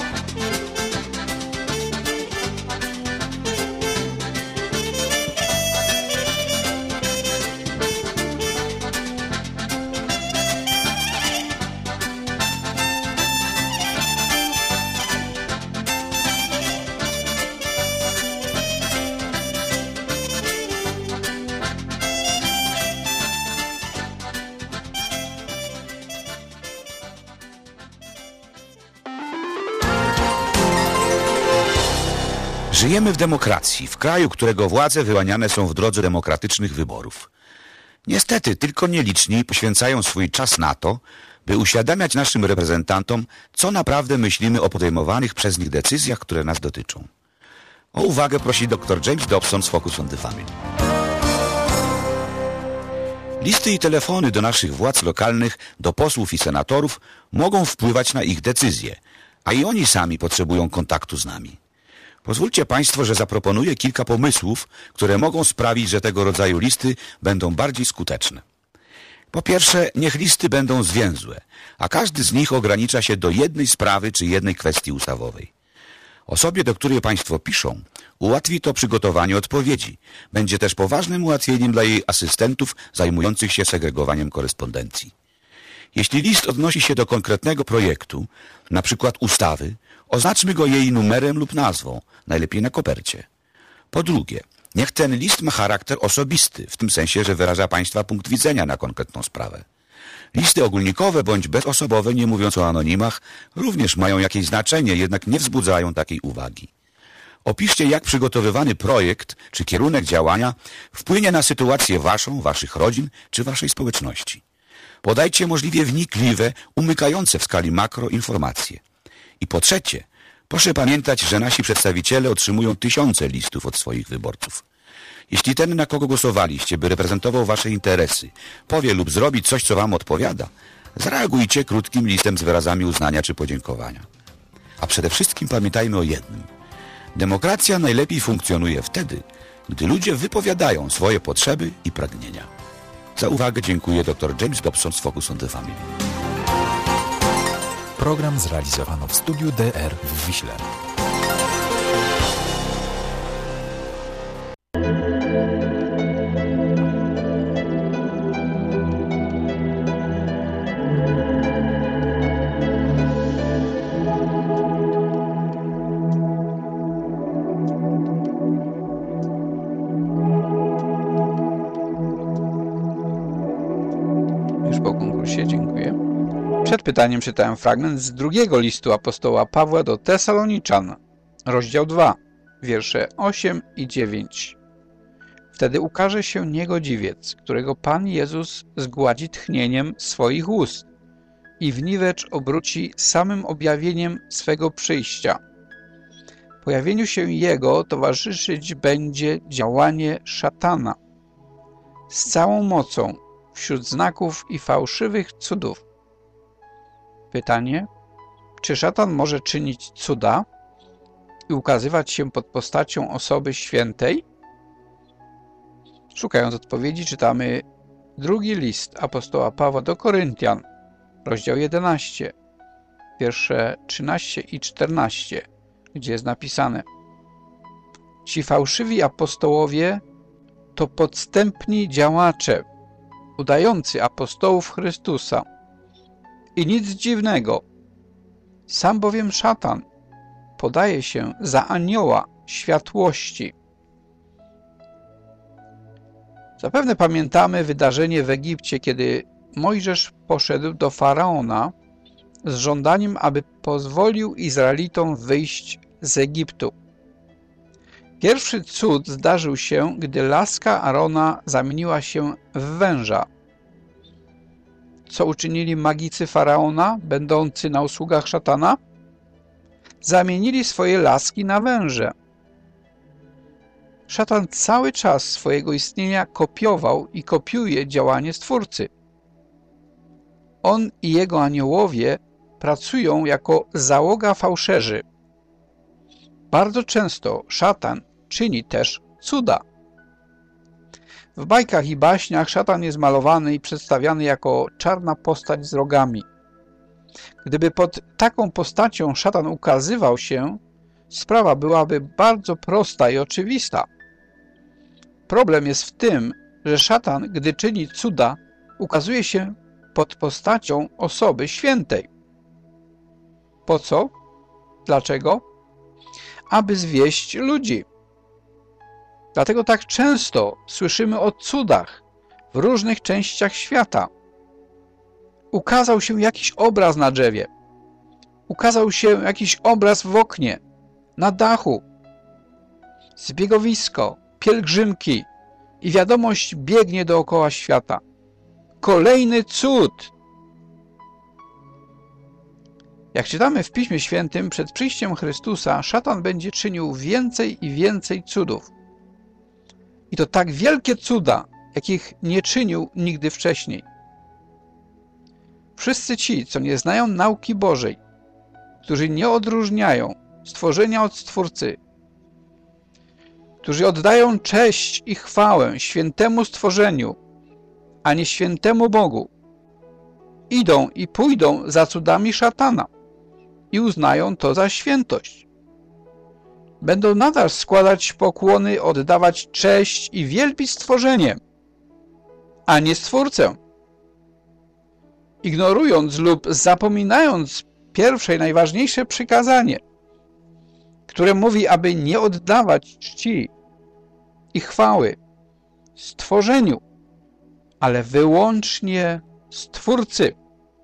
Żyjemy w demokracji, w kraju, którego władze wyłaniane są w drodze demokratycznych wyborów. Niestety, tylko nieliczni poświęcają swój czas na to, by uświadamiać naszym reprezentantom, co naprawdę myślimy o podejmowanych przez nich decyzjach, które nas dotyczą. O uwagę prosi dr James Dobson z Focus on the Family. Listy i telefony do naszych władz lokalnych, do posłów i senatorów mogą wpływać na ich decyzje, a i oni sami potrzebują kontaktu z nami. Pozwólcie Państwo, że zaproponuję kilka pomysłów, które mogą sprawić, że tego rodzaju listy będą bardziej skuteczne. Po pierwsze, niech listy będą zwięzłe, a każdy z nich ogranicza się do jednej sprawy czy jednej kwestii ustawowej. Osobie, do której Państwo piszą, ułatwi to przygotowanie odpowiedzi. Będzie też poważnym ułatwieniem dla jej asystentów zajmujących się segregowaniem korespondencji. Jeśli list odnosi się do konkretnego projektu, na przykład ustawy, oznaczmy go jej numerem lub nazwą, najlepiej na kopercie. Po drugie, niech ten list ma charakter osobisty, w tym sensie, że wyraża Państwa punkt widzenia na konkretną sprawę. Listy ogólnikowe bądź bezosobowe, nie mówiąc o anonimach, również mają jakieś znaczenie, jednak nie wzbudzają takiej uwagi. Opiszcie, jak przygotowywany projekt czy kierunek działania wpłynie na sytuację Waszą, Waszych rodzin czy Waszej społeczności. Podajcie możliwie wnikliwe, umykające w skali makro informacje. I po trzecie, proszę pamiętać, że nasi przedstawiciele otrzymują tysiące listów od swoich wyborców. Jeśli ten, na kogo głosowaliście, by reprezentował Wasze interesy, powie lub zrobi coś, co Wam odpowiada, zareagujcie krótkim listem z wyrazami uznania czy podziękowania. A przede wszystkim pamiętajmy o jednym. Demokracja najlepiej funkcjonuje wtedy, gdy ludzie wypowiadają swoje potrzeby i pragnienia. Za uwagę dziękuję dr James Dobson z Focus on the Family. Program zrealizowano w studiu DR w Wiśle. Już po konkursie, dziękuję. Przed pytaniem czytałem fragment z drugiego listu apostoła Pawła do Tesaloniczan, rozdział 2, wiersze 8 i 9. Wtedy ukaże się niegodziwiec, którego Pan Jezus zgładzi tchnieniem swoich ust i w niwecz obróci samym objawieniem swego przyjścia. Pojawieniu się Jego towarzyszyć będzie działanie szatana z całą mocą wśród znaków i fałszywych cudów. Pytanie, czy szatan może czynić cuda i ukazywać się pod postacią osoby świętej? Szukając odpowiedzi, czytamy drugi list apostoła Pawła do Koryntian, rozdział 11, wiersze 13 i 14, gdzie jest napisane: Ci fałszywi apostołowie to podstępni działacze, udający apostołów Chrystusa. I nic dziwnego, sam bowiem szatan podaje się za anioła światłości. Zapewne pamiętamy wydarzenie w Egipcie, kiedy Mojżesz poszedł do Faraona z żądaniem, aby pozwolił Izraelitom wyjść z Egiptu. Pierwszy cud zdarzył się, gdy laska Arona zamieniła się w węża. co uczynili magicy Faraona, będący na usługach szatana? Zamienili swoje laski na węże. Szatan cały czas swojego istnienia kopiował i kopiuje działanie Stwórcy. On i jego aniołowie pracują jako załoga fałszerzy. Bardzo często szatan czyni też cuda. W bajkach i baśniach szatan jest malowany i przedstawiany jako czarna postać z rogami. Gdyby pod taką postacią szatan ukazywał się, sprawa byłaby bardzo prosta i oczywista. Problem jest w tym, że szatan, gdy czyni cuda, ukazuje się pod postacią osoby świętej. Po co? Dlaczego? Aby zwieść ludzi. Dlatego tak często słyszymy o cudach w różnych częściach świata. Ukazał się jakiś obraz na drzewie. Ukazał się jakiś obraz w oknie, na dachu. Zbiegowisko, pielgrzymki i wiadomość biegnie dookoła świata. Kolejny cud! Jak czytamy w Piśmie Świętym, przed przyjściem Chrystusa szatan będzie czynił więcej i więcej cudów. I to tak wielkie cuda, jakich nie czynił nigdy wcześniej. Wszyscy ci, co nie znają nauki Bożej, którzy nie odróżniają stworzenia od Stwórcy, którzy oddają cześć i chwałę świętemu stworzeniu, a nie świętemu Bogu, idą i pójdą za cudami szatana i uznają to za świętość. Będą nadal składać pokłony, oddawać cześć i wielbić stworzenie, a nie Stwórcę. Ignorując lub zapominając pierwsze i najważniejsze przykazanie, które mówi, aby nie oddawać czci i chwały stworzeniu, ale wyłącznie Stwórcy.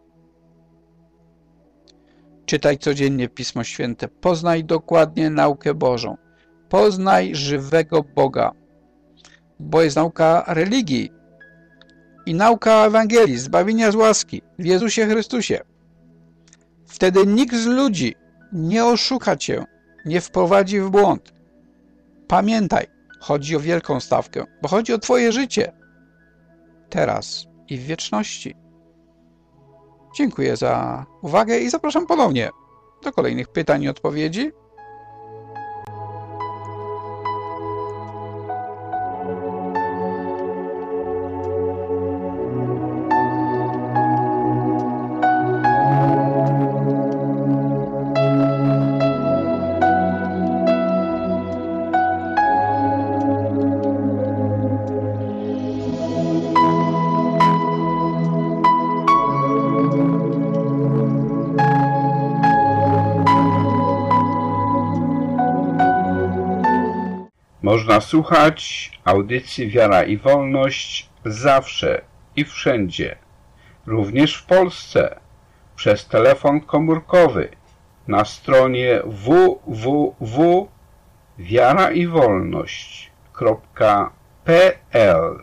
Czytaj codziennie Pismo Święte, poznaj dokładnie naukę Bożą, poznaj żywego Boga, bo jest nauka religii i nauka Ewangelii, zbawienia z łaski w Jezusie Chrystusie. Wtedy nikt z ludzi nie oszuka cię, nie wprowadzi w błąd. Pamiętaj, chodzi o wielką stawkę, bo chodzi o twoje życie, teraz i w wieczności. Dziękuję za uwagę i zapraszam ponownie do kolejnych pytań i odpowiedzi. Można słuchać audycji Wiara i Wolność zawsze i wszędzie, również w Polsce, przez telefon komórkowy na stronie www.wiaraiwolność.pl.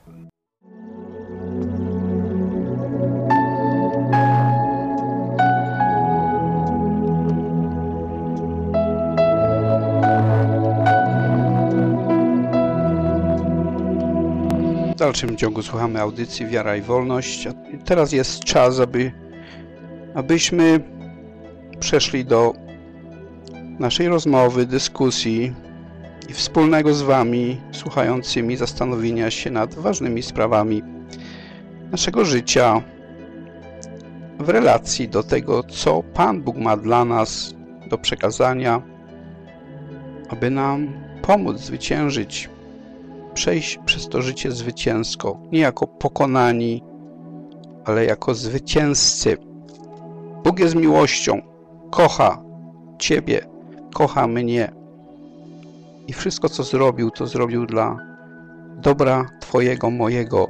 W dalszym ciągu słuchamy audycji Wiara i Wolność. Teraz jest czas, abyśmy przeszli do naszej rozmowy, dyskusji i wspólnego z Wami, słuchającymi, zastanowienia się nad ważnymi sprawami naszego życia w relacji do tego, co Pan Bóg ma dla nas do przekazania, aby nam pomóc zwyciężyć, przejść przez to życie zwycięsko, nie jako pokonani, ale jako zwycięzcy. Bóg jest miłością, kocha Ciebie, kocha mnie i wszystko, co zrobił, to zrobił dla dobra Twojego, mojego.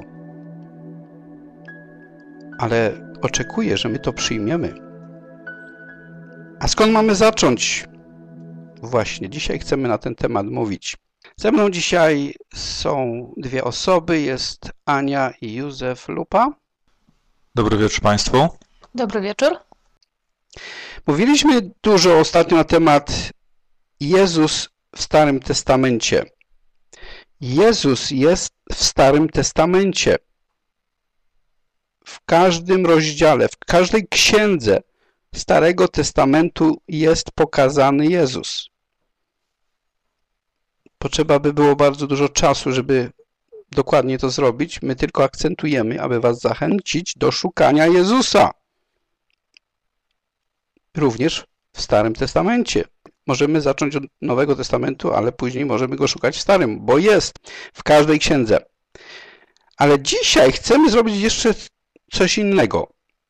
Ale oczekuje, że my to przyjmiemy. A skąd mamy zacząć? Właśnie, dzisiaj chcemy na ten temat mówić. Ze mną dzisiaj są dwie osoby, jest Ania i Józef Lupa. Dobry wieczór Państwu. Dobry wieczór. Mówiliśmy dużo ostatnio na temat Jezus w Starym Testamencie. Jezus jest w Starym Testamencie. W każdym rozdziale, w każdej księdze Starego Testamentu jest pokazany Jezus. Potrzeba by było bardzo dużo czasu, żeby dokładnie to zrobić. My tylko akcentujemy, aby was zachęcić do szukania Jezusa. Również w Starym Testamencie. Możemy zacząć od Nowego Testamentu, ale później możemy go szukać w Starym, bo jest w każdej księdze. Ale dzisiaj chcemy zrobić jeszcze coś innego.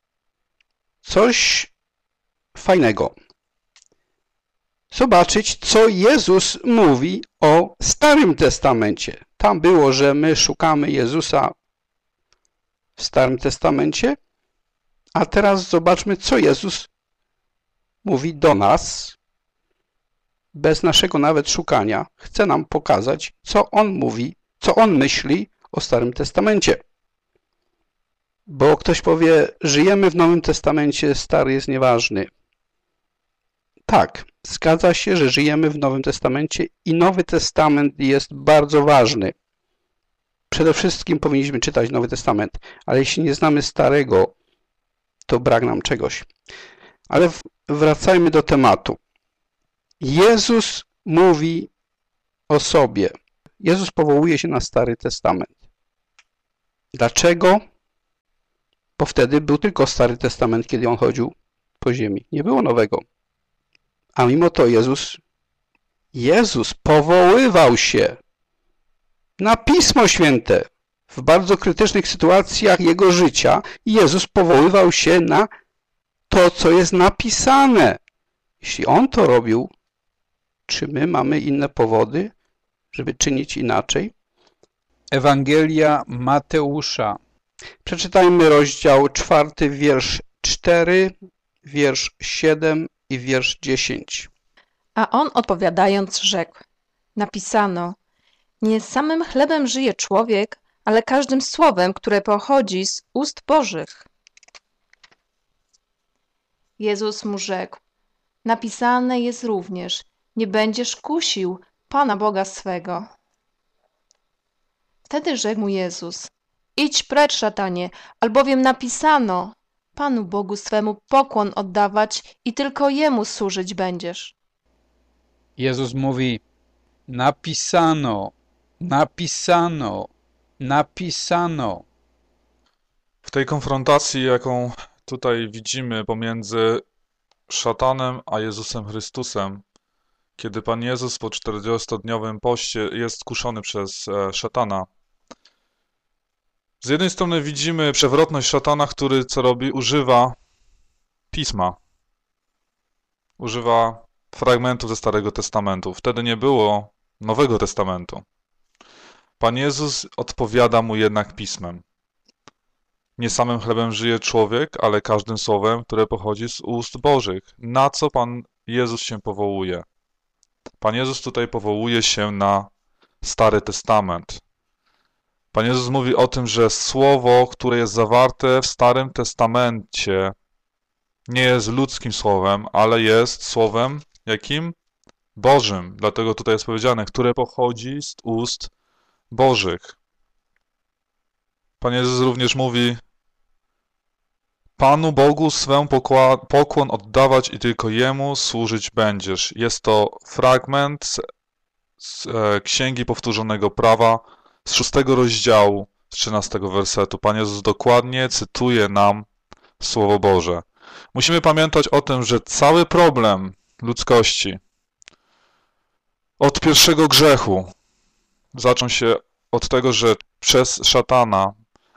Coś fajnego. Zobaczyć, co Jezus mówi o Starym Testamencie. Tam było, że my szukamy Jezusa w Starym Testamencie, a teraz zobaczmy, co Jezus mówi do nas, bez naszego nawet szukania. Chce nam pokazać, co On mówi, co On myśli o Starym Testamencie. Bo ktoś powie, żyjemy w Nowym Testamencie, Stary jest nieważny. Tak, zgadza się, że żyjemy w Nowym Testamencie i Nowy Testament jest bardzo ważny. Przede wszystkim powinniśmy czytać Nowy Testament, ale jeśli nie znamy Starego, to brak nam czegoś. Ale wracajmy do tematu. Jezus mówi o sobie. Jezus powołuje się na Stary Testament. Dlaczego? Bo wtedy był tylko Stary Testament, kiedy On chodził po ziemi. Nie było Nowego. A mimo to Jezus powoływał się na Pismo Święte. W bardzo krytycznych sytuacjach Jego życia Jezus powoływał się na to, co jest napisane. Jeśli On to robił, czy my mamy inne powody, żeby czynić inaczej? Ewangelia Mateusza. Przeczytajmy rozdział 4, wiersz 4, wiersz 7 i wiersz 10. A on odpowiadając rzekł: napisano, nie samym chlebem żyje człowiek, ale każdym słowem, które pochodzi z ust Bożych. Jezus mu rzekł: napisane jest również, nie będziesz kusił Pana Boga swego. Wtedy rzekł mu Jezus: idź precz, szatanie, albowiem napisano, Panu Bogu swemu pokłon oddawać i tylko Jemu służyć będziesz. Jezus mówi: napisano, napisano, napisano. W tej konfrontacji, jaką tutaj widzimy pomiędzy szatanem a Jezusem Chrystusem, kiedy Pan Jezus po 40-dniowym poście jest kuszony przez szatana. Z jednej strony widzimy przewrotność szatana, który co robi? Używa Pisma. Używa fragmentów ze Starego Testamentu. Wtedy nie było Nowego Testamentu. Pan Jezus odpowiada mu jednak Pismem. Nie samym chlebem żyje człowiek, ale każdym słowem, które pochodzi z ust Bożych. Na co Pan Jezus się powołuje? Pan Jezus tutaj powołuje się na Stary Testament. Pan Jezus mówi o tym, że słowo, które jest zawarte w Starym Testamencie, nie jest ludzkim słowem, ale jest słowem jakim? Bożym. Dlatego tutaj jest powiedziane, które pochodzi z ust Bożych. Pan Jezus również mówi: Panu Bogu swemu pokłon oddawać i tylko Jemu służyć będziesz. Jest to fragment z Księgi Powtórzonego Prawa, z 6 rozdziału, z 13 wersetu. Pan Jezus dokładnie cytuje nam Słowo Boże. Musimy pamiętać o tym, że cały problem ludzkości od pierwszego grzechu zaczął się od tego, że przez szatana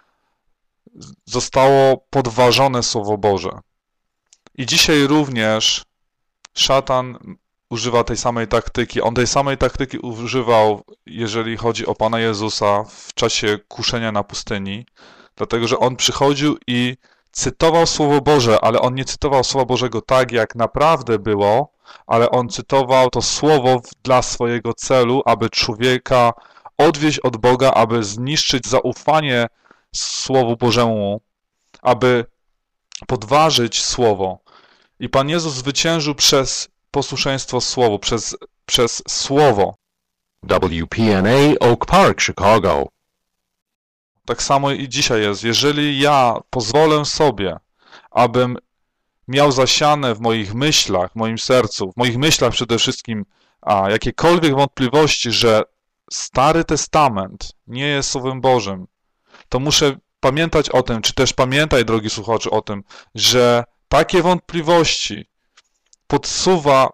zostało podważone Słowo Boże. I dzisiaj również szatan używa tej samej taktyki. On tej samej taktyki używał, jeżeli chodzi o Pana Jezusa w czasie kuszenia na pustyni, dlatego że On przychodził i cytował Słowo Boże, ale On nie cytował Słowa Bożego tak, jak naprawdę było, ale On cytował to Słowo dla swojego celu, aby człowieka odwieźć od Boga, aby zniszczyć zaufanie Słowu Bożemu. aby podważyć Słowo. I Pan Jezus zwyciężył przez posłuszeństwo Słowu, przez Słowo. WPNA Oak Park, Chicago. Tak samo i dzisiaj jest. Jeżeli ja pozwolę sobie, abym miał zasiane w moich myślach, w moim sercu, w moich myślach przede wszystkim jakiekolwiek wątpliwości, że Stary Testament nie jest Słowem Bożym, to muszę pamiętać o tym, czy też pamiętaj, drogi słuchaczu, o tym, że takie wątpliwości podsuwa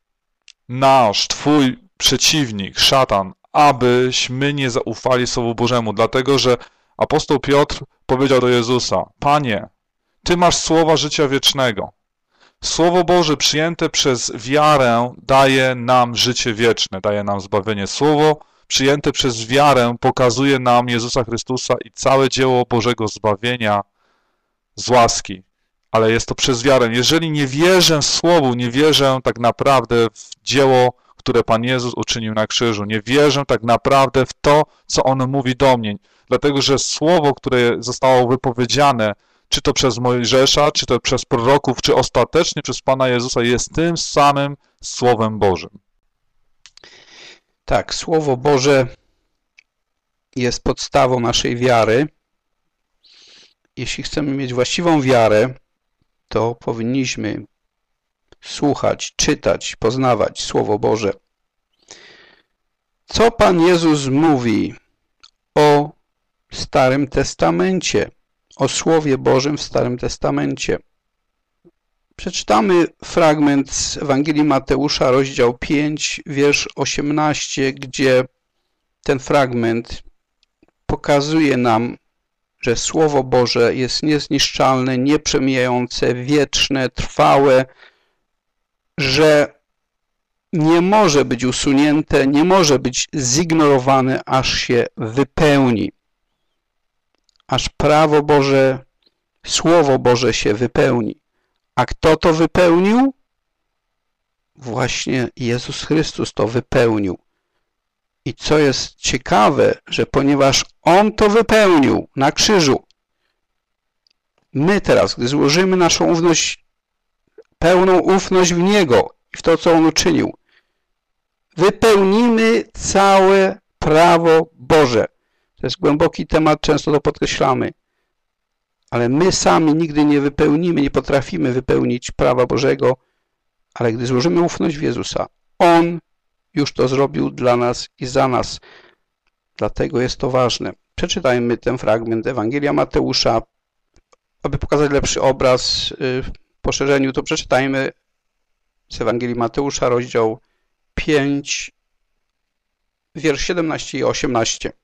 twój przeciwnik, szatan, abyśmy nie zaufali Słowu Bożemu, dlatego że apostoł Piotr powiedział do Jezusa: Panie, Ty masz słowa życia wiecznego. Słowo Boże przyjęte przez wiarę daje nam życie wieczne, daje nam zbawienie. Słowo przyjęte przez wiarę pokazuje nam Jezusa Chrystusa i całe dzieło Bożego zbawienia z łaski. Ale jest to przez wiarę. Jeżeli nie wierzę Słowu, nie wierzę tak naprawdę w dzieło, które Pan Jezus uczynił na krzyżu. Nie wierzę tak naprawdę w to, co On mówi do mnie. Dlatego, że Słowo, które zostało wypowiedziane, czy to przez Mojżesza, czy to przez proroków, czy ostatecznie przez Pana Jezusa, jest tym samym Słowem Bożym. Tak, Słowo Boże jest podstawą naszej wiary. Jeśli chcemy mieć właściwą wiarę, to powinniśmy słuchać, czytać, poznawać Słowo Boże. Co Pan Jezus mówi o Starym Testamencie, o Słowie Bożym w Starym Testamencie? Przeczytamy fragment z Ewangelii Mateusza, rozdział 5, wiersz 18, gdzie ten fragment pokazuje nam, że Słowo Boże jest niezniszczalne, nieprzemijające, wieczne, trwałe, że nie może być usunięte, nie może być zignorowane, aż się wypełni. Aż prawo Boże, Słowo Boże się wypełni. A kto to wypełnił? Właśnie Jezus Chrystus to wypełnił. I co jest ciekawe, że ponieważ On to wypełnił na krzyżu, my teraz, gdy złożymy naszą ufność, pełną ufność w Niego i w to, co On uczynił, wypełnimy całe prawo Boże. To jest głęboki temat, często to podkreślamy. Ale my sami nigdy nie wypełnimy, nie potrafimy wypełnić prawa Bożego, ale gdy złożymy ufność w Jezusa, On już to zrobił dla nas i za nas. Dlatego jest to ważne. Przeczytajmy ten fragment Ewangelia Mateusza. Aby pokazać lepszy obraz w poszerzeniu, to przeczytajmy z Ewangelii Mateusza, rozdział 5, wiersz 17 i 18.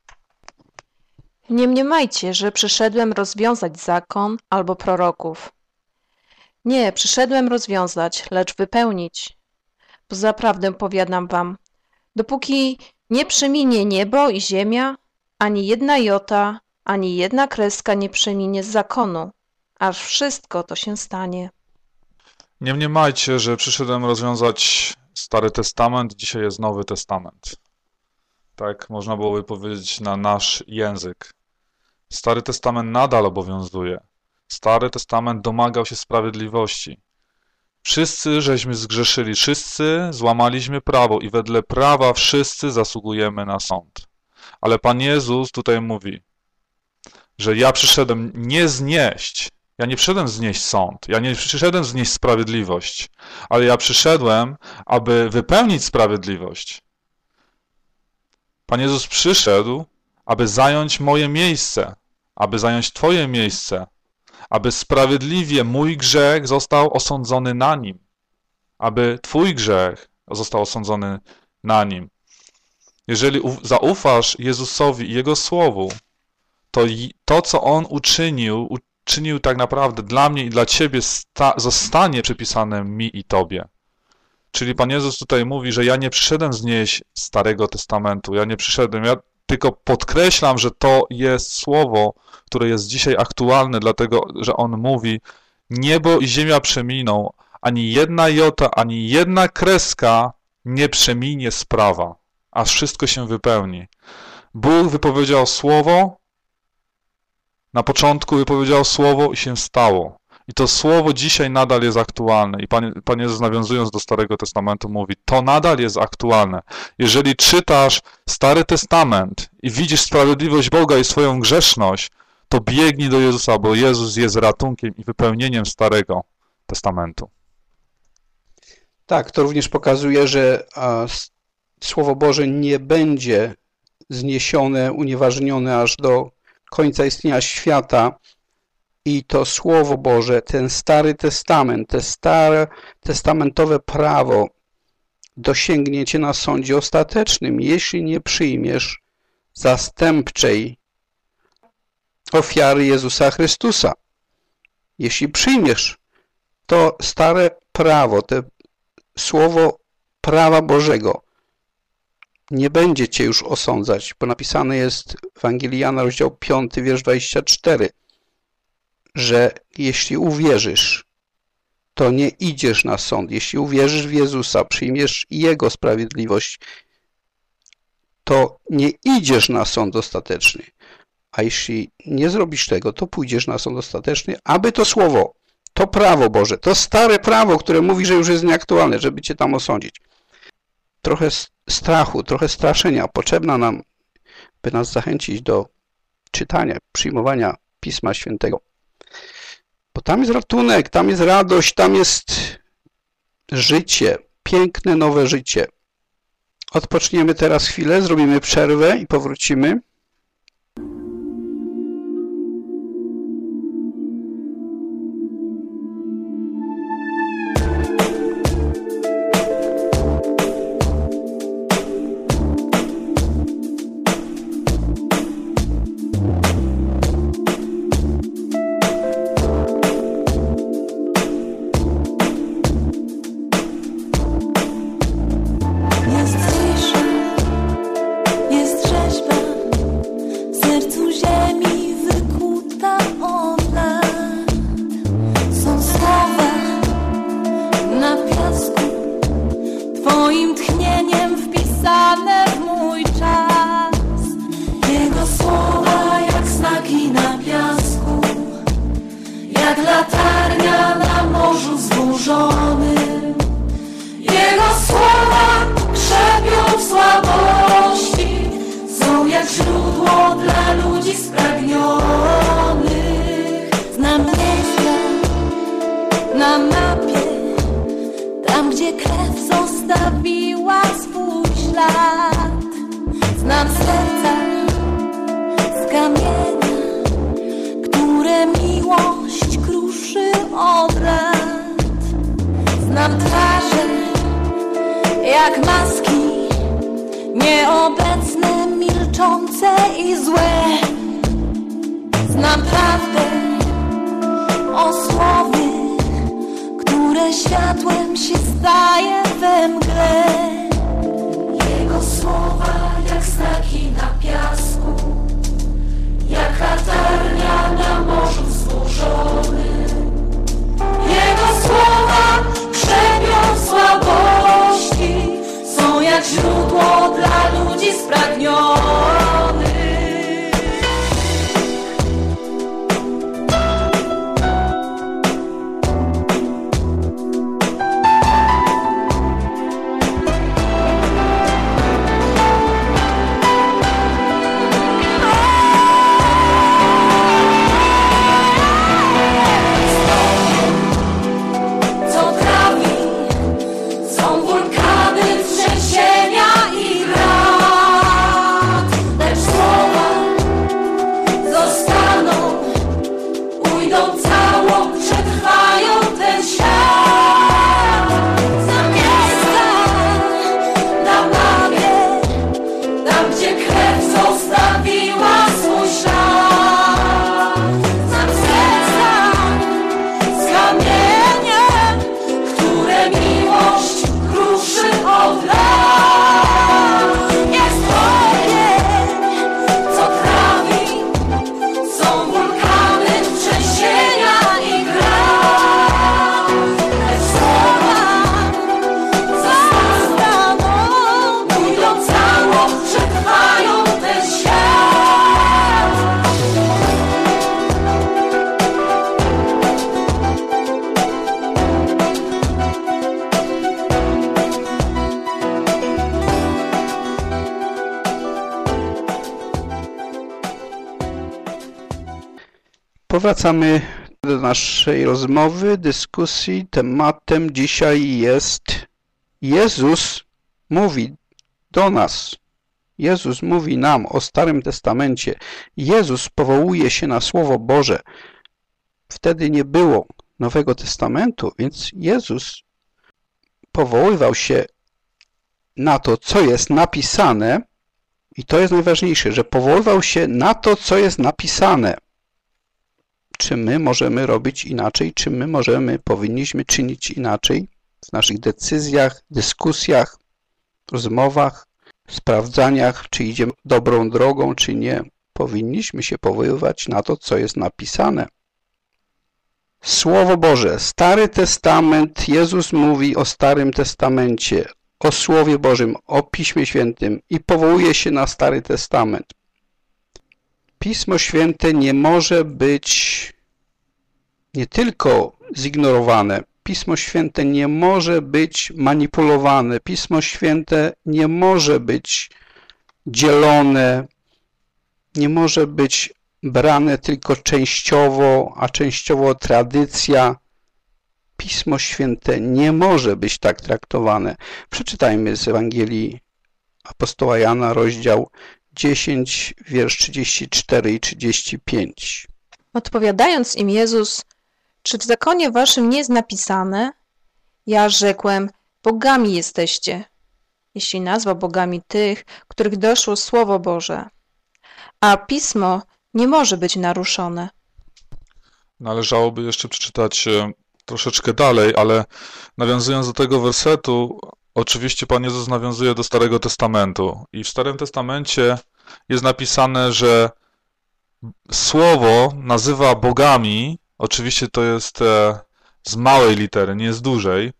Nie mniemajcie, że przyszedłem rozwiązać zakon albo proroków. Nie, przyszedłem rozwiązać, lecz wypełnić. Bo zaprawdę powiadam wam, dopóki nie przeminie niebo i ziemia, ani jedna jota, ani jedna kreska nie przeminie z zakonu, aż wszystko to się stanie. Nie mniemajcie, że przyszedłem rozwiązać Stary Testament, dzisiaj jest Nowy Testament. Tak można byłoby powiedzieć na nasz język. Stary Testament nadal obowiązuje. Stary Testament domagał się sprawiedliwości. Wszyscy żeśmy zgrzeszyli, wszyscy złamaliśmy prawo i wedle prawa wszyscy zasługujemy na sąd. Ale Pan Jezus tutaj mówi, że ja przyszedłem nie znieść, ja nie przyszedłem znieść sąd, ja nie przyszedłem znieść sprawiedliwość, ale ja przyszedłem, aby wypełnić sprawiedliwość. Pan Jezus przyszedł, aby zająć moje miejsce, aby zająć Twoje miejsce, aby sprawiedliwie mój grzech został osądzony na Nim, aby Twój grzech został osądzony na Nim. Jeżeli zaufasz Jezusowi i Jego Słowu, to to, co On uczynił tak naprawdę dla mnie i dla Ciebie, zostanie przypisane mi i Tobie. Czyli Pan Jezus tutaj mówi, że ja nie przyszedłem znieść Starego Testamentu, ja nie przyszedłem, ja tylko podkreślam, że to jest słowo, które jest dzisiaj aktualne, dlatego, że On mówi, niebo i ziemia przeminą, ani jedna jota, ani jedna kreska nie przeminie z prawa, aż wszystko się wypełni. Bóg wypowiedział słowo Na początku wypowiedział słowo i się stało. I to słowo dzisiaj nadal jest aktualne. I Pan Jezus, nawiązując do Starego Testamentu, mówi, to nadal jest aktualne. Jeżeli czytasz Stary Testament i widzisz sprawiedliwość Boga i swoją grzeszność, to biegnij do Jezusa, bo Jezus jest ratunkiem i wypełnieniem Starego Testamentu. Tak, to również pokazuje, że Słowo Boże nie będzie zniesione, unieważnione aż do końca istnienia świata i to Słowo Boże, ten Stary Testament, te stare testamentowe prawo dosięgnie cię na sądzie ostatecznym, jeśli nie przyjmiesz zastępczej ofiary Jezusa Chrystusa. Jeśli przyjmiesz to stare prawo, te słowo prawa Bożego, nie będzie cię już osądzać, bo napisane jest w Ewangelii Jana, rozdział 5, wiersz 24, że jeśli uwierzysz, to nie idziesz na sąd. Jeśli uwierzysz w Jezusa, przyjmiesz Jego sprawiedliwość, to nie idziesz na sąd ostateczny. A jeśli nie zrobisz tego, to pójdziesz na sąd ostateczny, aby to słowo, to prawo Boże, to stare prawo, które mówi, że już jest nieaktualne, żeby cię tam osądzić. Trochę strachu, trochę straszenia potrzebna nam, by nas zachęcić do czytania, przyjmowania Pisma Świętego. Bo tam jest ratunek, tam jest radość, tam jest życie, piękne, nowe życie. Odpoczniemy teraz chwilę, zrobimy przerwę i powrócimy. Powracamy do naszej rozmowy, dyskusji. Tematem dzisiaj jest Jezus mówi do nas. Jezus mówi nam o Starym Testamencie. Jezus powołuje się na Słowo Boże. Wtedy nie było Nowego Testamentu, więc Jezus powoływał się na to, co jest napisane, i to jest najważniejsze, że powoływał się na to, co jest napisane. Czy my możemy robić inaczej, czy my powinniśmy czynić inaczej w naszych decyzjach, dyskusjach, rozmowach, sprawdzaniach, czy idziemy dobrą drogą, czy nie. Powinniśmy się powoływać na to, co jest napisane. Słowo Boże, Stary Testament, Jezus mówi o Starym Testamencie, o Słowie Bożym, o Piśmie Świętym i powołuje się na Stary Testament. Pismo Święte nie może być nie tylko zignorowane, Pismo Święte nie może być manipulowane, Pismo Święte nie może być dzielone, nie może być brane tylko częściowo, a częściowo tradycja. Pismo Święte nie może być tak traktowane. Przeczytajmy z Ewangelii apostoła Jana, rozdział 10, wiersz 34 i 35. Odpowiadając im Jezus, czy w zakonie waszym nie jest napisane? Ja rzekłem, bogami jesteście, jeśli nazwał bogami tych, których doszło Słowo Boże. A Pismo nie może być naruszone. Należałoby jeszcze przeczytać troszeczkę dalej, ale nawiązując do tego wersetu, oczywiście Pan Jezus nawiązuje do Starego Testamentu. I w Starym Testamencie jest napisane, że Słowo nazywa bogami, oczywiście to jest z małej litery, nie z dużej,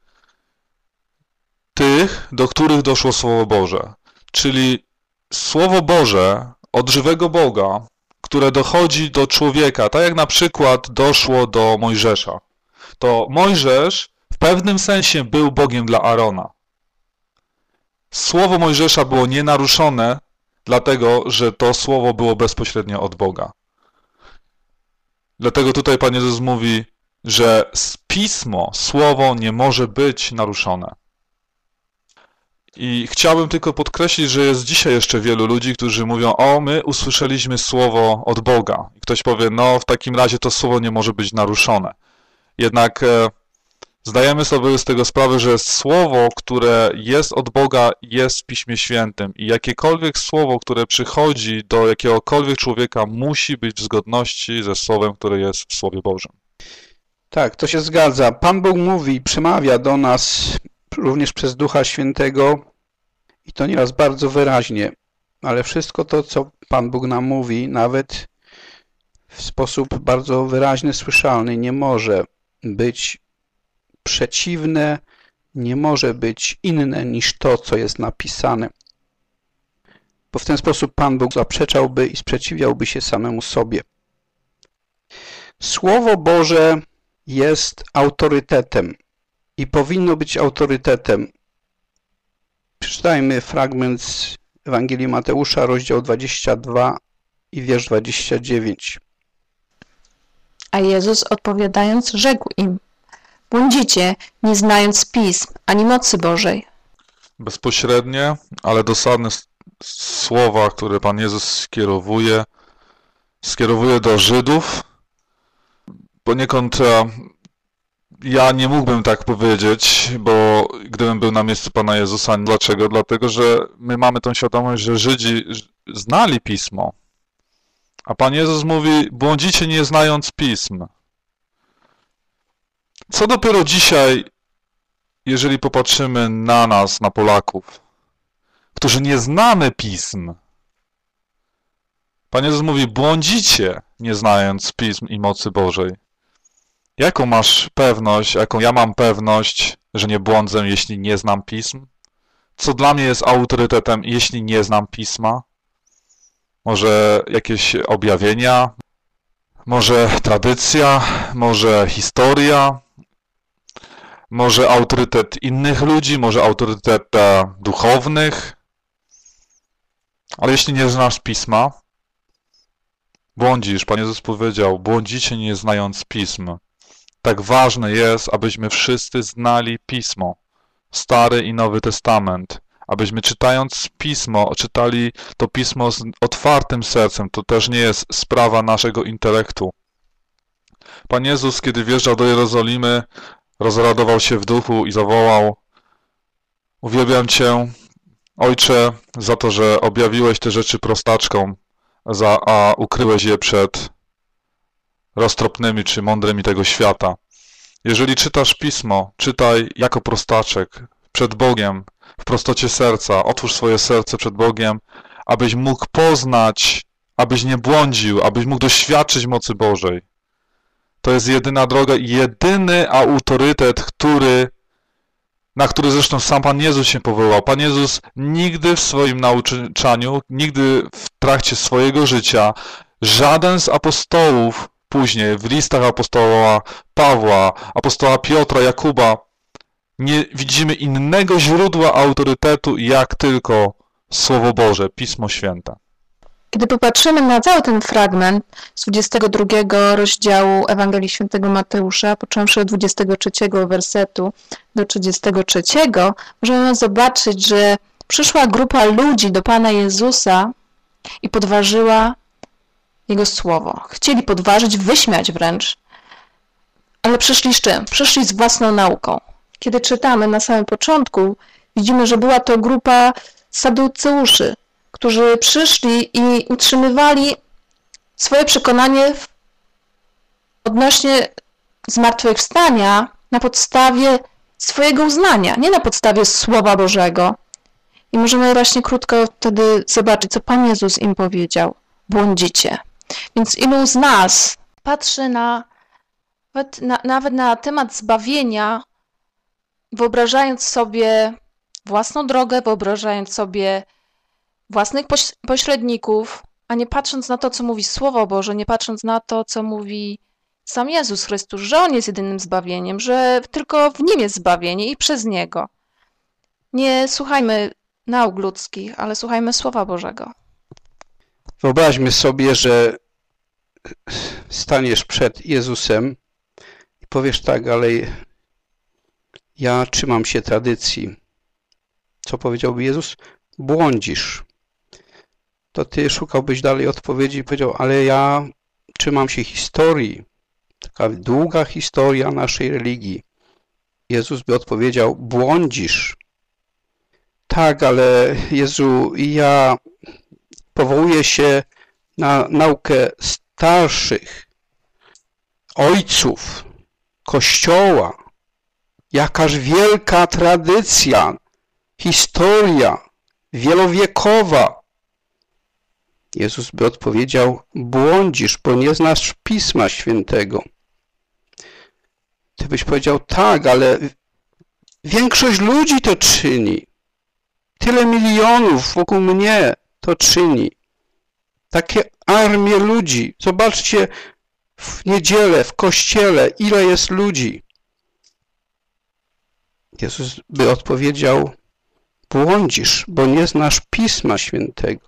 tych, do których doszło Słowo Boże. Czyli Słowo Boże od żywego Boga, które dochodzi do człowieka, tak jak na przykład doszło do Mojżesza. To Mojżesz w pewnym sensie był Bogiem dla Aarona. Słowo Mojżesza było nienaruszone, dlatego że to słowo było bezpośrednio od Boga. Dlatego tutaj Pan Jezus mówi, że Pismo, Słowo nie może być naruszone. I chciałbym tylko podkreślić, że jest dzisiaj jeszcze wielu ludzi, którzy mówią, o, my usłyszeliśmy słowo od Boga. I ktoś powie, no w takim razie to słowo nie może być naruszone. Jednak zdajemy sobie z tego sprawę, że słowo, które jest od Boga, jest w Piśmie Świętym. I jakiekolwiek słowo, które przychodzi do jakiegokolwiek człowieka, musi być w zgodności ze słowem, które jest w Słowie Bożym. Tak, to się zgadza. Pan Bóg mówi, przemawia do nas również przez Ducha Świętego i to nieraz bardzo wyraźnie, ale wszystko to, co Pan Bóg nam mówi, nawet w sposób bardzo wyraźny, słyszalny, nie może być przeciwne, nie może być inne niż to, co jest napisane. Bo w ten sposób Pan Bóg zaprzeczałby i sprzeciwiałby się samemu sobie. Słowo Boże jest autorytetem i powinno być autorytetem. Przeczytajmy fragment z Ewangelii Mateusza, rozdział 22 i wiersz 29. A Jezus odpowiadając rzekł im, błądzicie, nie znając Pism, ani mocy Bożej. Bezpośrednie, ale dosadne słowa, które Pan Jezus skierowuje do Żydów. Poniekąd ja nie mógłbym tak powiedzieć, bo gdybym był na miejscu Pana Jezusa, dlaczego? Dlatego, że my mamy tą świadomość, że Żydzi znali Pismo, a Pan Jezus mówi, błądzicie nie znając Pism. Co dopiero dzisiaj, jeżeli popatrzymy na nas, na Polaków, którzy nie znamy Pism. Pan Jezus mówi, błądzicie nie znając Pism i mocy Bożej. Jaką masz pewność, jaką ja mam pewność, że nie błądzę, jeśli nie znam Pism? Co dla mnie jest autorytetem, jeśli nie znam Pisma? Może jakieś objawienia? Może tradycja? Może historia? Może autorytet innych ludzi? Może autorytet duchownych? Ale jeśli nie znasz Pisma, Błądzisz. Pan Jezus powiedział, błądzicie nie znając Pism. Tak ważne jest, abyśmy wszyscy znali Pismo, Stary i Nowy Testament. Abyśmy czytając Pismo, czytali to Pismo z otwartym sercem. To też nie jest sprawa naszego intelektu. Pan Jezus, kiedy wjeżdżał do Jerozolimy, rozradował się w duchu i zawołał: uwielbiam Cię, Ojcze, za to, że objawiłeś te rzeczy prostaczkom, a ukryłeś je przed roztropnymi czy mądrymi tego świata. Jeżeli czytasz Pismo, czytaj jako prostaczek, przed Bogiem, w prostocie serca. Otwórz swoje serce przed Bogiem, abyś mógł poznać, abyś nie błądził, abyś mógł doświadczyć mocy Bożej. To jest jedyna droga i jedyny autorytet, na który zresztą sam Pan Jezus się powołał. Pan Jezus nigdy w swoim nauczaniu, nigdy w trakcie swojego życia, żaden z apostołów później, w listach apostoła Pawła, apostoła Piotra, Jakuba, nie widzimy innego źródła autorytetu, jak tylko Słowo Boże, Pismo Święte. Kiedy popatrzymy na cały ten fragment z 22 rozdziału Ewangelii Świętego Mateusza, począwszy od 23 wersetu do 33, możemy zobaczyć, że przyszła grupa ludzi do Pana Jezusa i podważyła Jego słowo. Chcieli podważyć, wyśmiać wręcz, ale przyszli z czym? Przyszli z własną nauką. Kiedy czytamy na samym początku, widzimy, że była to grupa saduceuszy, którzy przyszli i utrzymywali swoje przekonanie odnośnie zmartwychwstania na podstawie swojego uznania, nie na podstawie Słowa Bożego. I możemy właśnie krótko wtedy zobaczyć, co Pan Jezus im powiedział. Błądzicie. Więc ilu z nas patrzy nawet na temat zbawienia, wyobrażając sobie własną drogę, wyobrażając sobie własnych pośredników, a nie patrząc na to, co mówi Słowo Boże, nie patrząc na to, co mówi sam Jezus Chrystus, że On jest jedynym zbawieniem, że tylko w Nim jest zbawienie i przez Niego. Nie słuchajmy nauk ludzkich, ale słuchajmy Słowa Bożego. Wyobraźmy sobie, że staniesz przed Jezusem i powiesz tak, ale ja trzymam się tradycji. Co powiedziałby Jezus? Błądzisz. To ty szukałbyś dalej odpowiedzi i powiedział, ale ja trzymam się historii. Taka długa historia naszej religii. Jezus by odpowiedział, błądzisz. Tak, ale Jezu, ja powołuję się na naukę starszych, ojców, Kościoła. Jakaż wielka tradycja, historia wielowiekowa. Jezus by odpowiedział, błądzisz, bo nie znasz Pisma Świętego. Ty byś powiedział, tak, ale większość ludzi to czyni. Tyle milionów wokół mnie to czyni. Takie armie ludzi. Zobaczcie w niedzielę, w kościele, ile jest ludzi. Jezus by odpowiedział, błądzisz, bo nie znasz Pisma Świętego.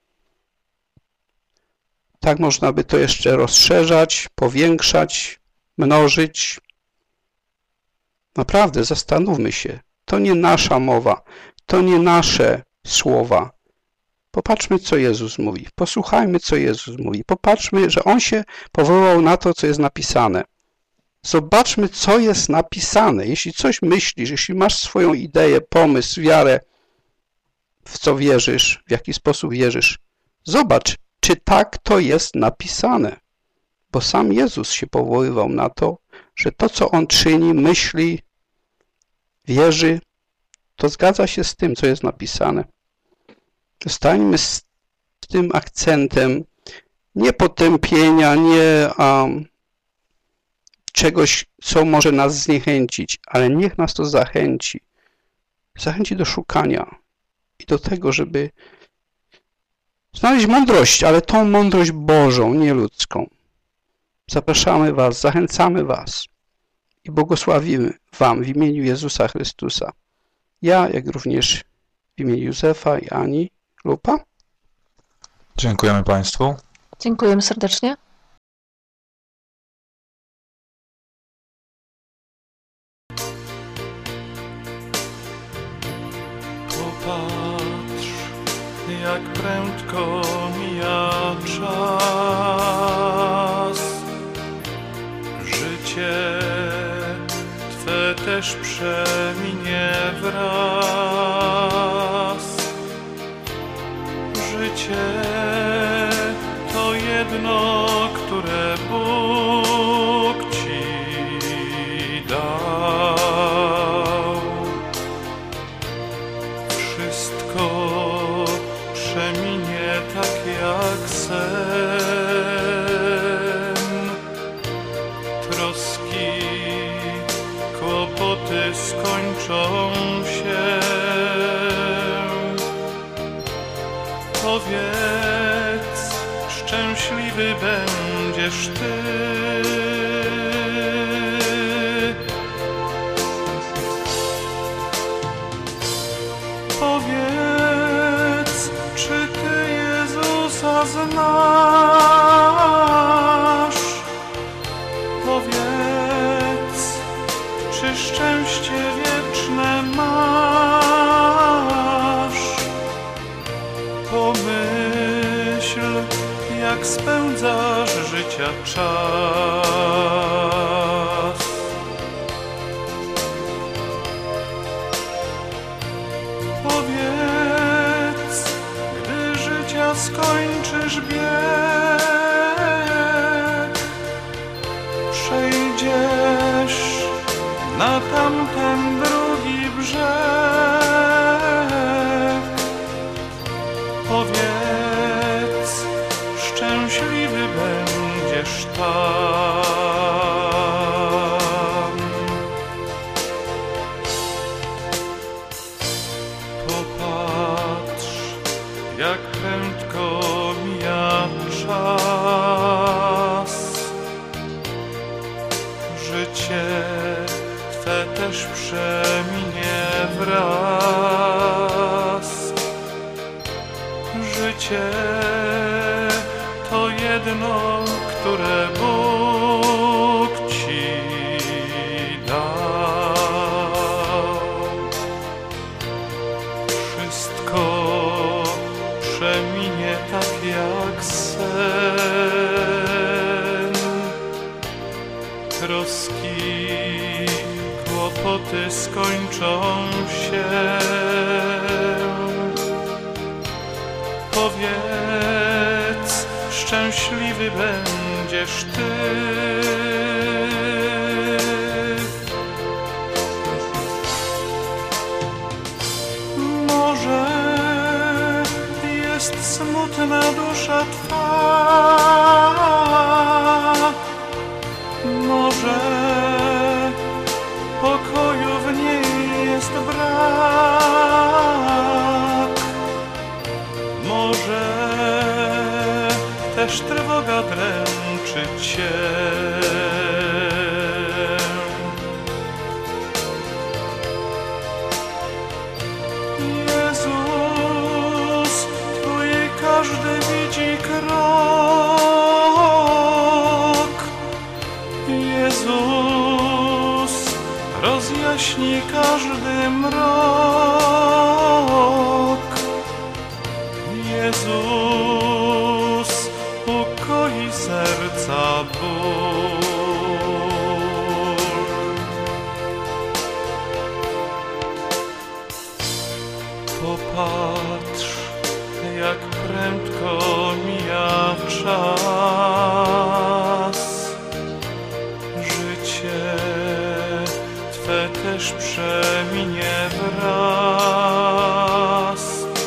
Tak można by to jeszcze rozszerzać, powiększać, mnożyć. Naprawdę, zastanówmy się. To nie nasza mowa, to nie nasze słowa. Popatrzmy, co Jezus mówi. Posłuchajmy, co Jezus mówi. Popatrzmy, że On się powołał na to, co jest napisane. Zobaczmy, co jest napisane. Jeśli coś myślisz, jeśli masz swoją ideę, pomysł, wiarę, w co wierzysz, w jaki sposób wierzysz, zobacz, czy tak to jest napisane. Bo sam Jezus się powoływał na to, że to, co On czyni, myśli, wierzy, to zgadza się z tym, co jest napisane. Zostańmy z tym akcentem nie potępienia, nie czegoś, co może nas zniechęcić, ale niech nas to zachęci. Zachęci do szukania i do tego, żeby znaleźć mądrość, ale tą mądrość Bożą, nie ludzką. Zapraszamy Was, zachęcamy Was i błogosławimy Wam w imieniu Jezusa Chrystusa. Ja, jak również w imieniu Józefa i Ani Lupa. Dziękujemy Państwu. Dziękujemy serdecznie. Popatrz, jak prędko mija czas. Życie Twe też przeminie wraz. Życie to jedno, które Bóg Ci dał. Wszystko przeminie tak jak sen. Troski, kłopoty skończą się. Powiedz, szczęśliwy będziesz Ty. Powiedz, czy Ty Jezusa znasz? Powiedz, czy szczęście wieczne masz? Pomyśl, jak spędzasz życia czas. Powiedz, gdy życia skończysz bieg, przejdziesz na tamten drugi brzeg. Powiedz, szczęśliwy będziesz tam. Popatrz, jak prędko mija czas. Życie Twe też przeminie wraz. Życie to jedno, które Bóg Ci dał. Wszystko przeminie tak jak sen. Troski, kłopoty skończą się. Powiedz, szczęśliwy będziesz Ty. Może jest smutna dusza Twa, może pokoju w niej jest brak, może też trwoga dręczy Cię. Jezus Twój każdy widzi krok. Jezus rozjaśni każdy mrok. Jezus ukoi serca ból. Popatrz, jak prędko mija czas. Życie Twe też przeminie wraz.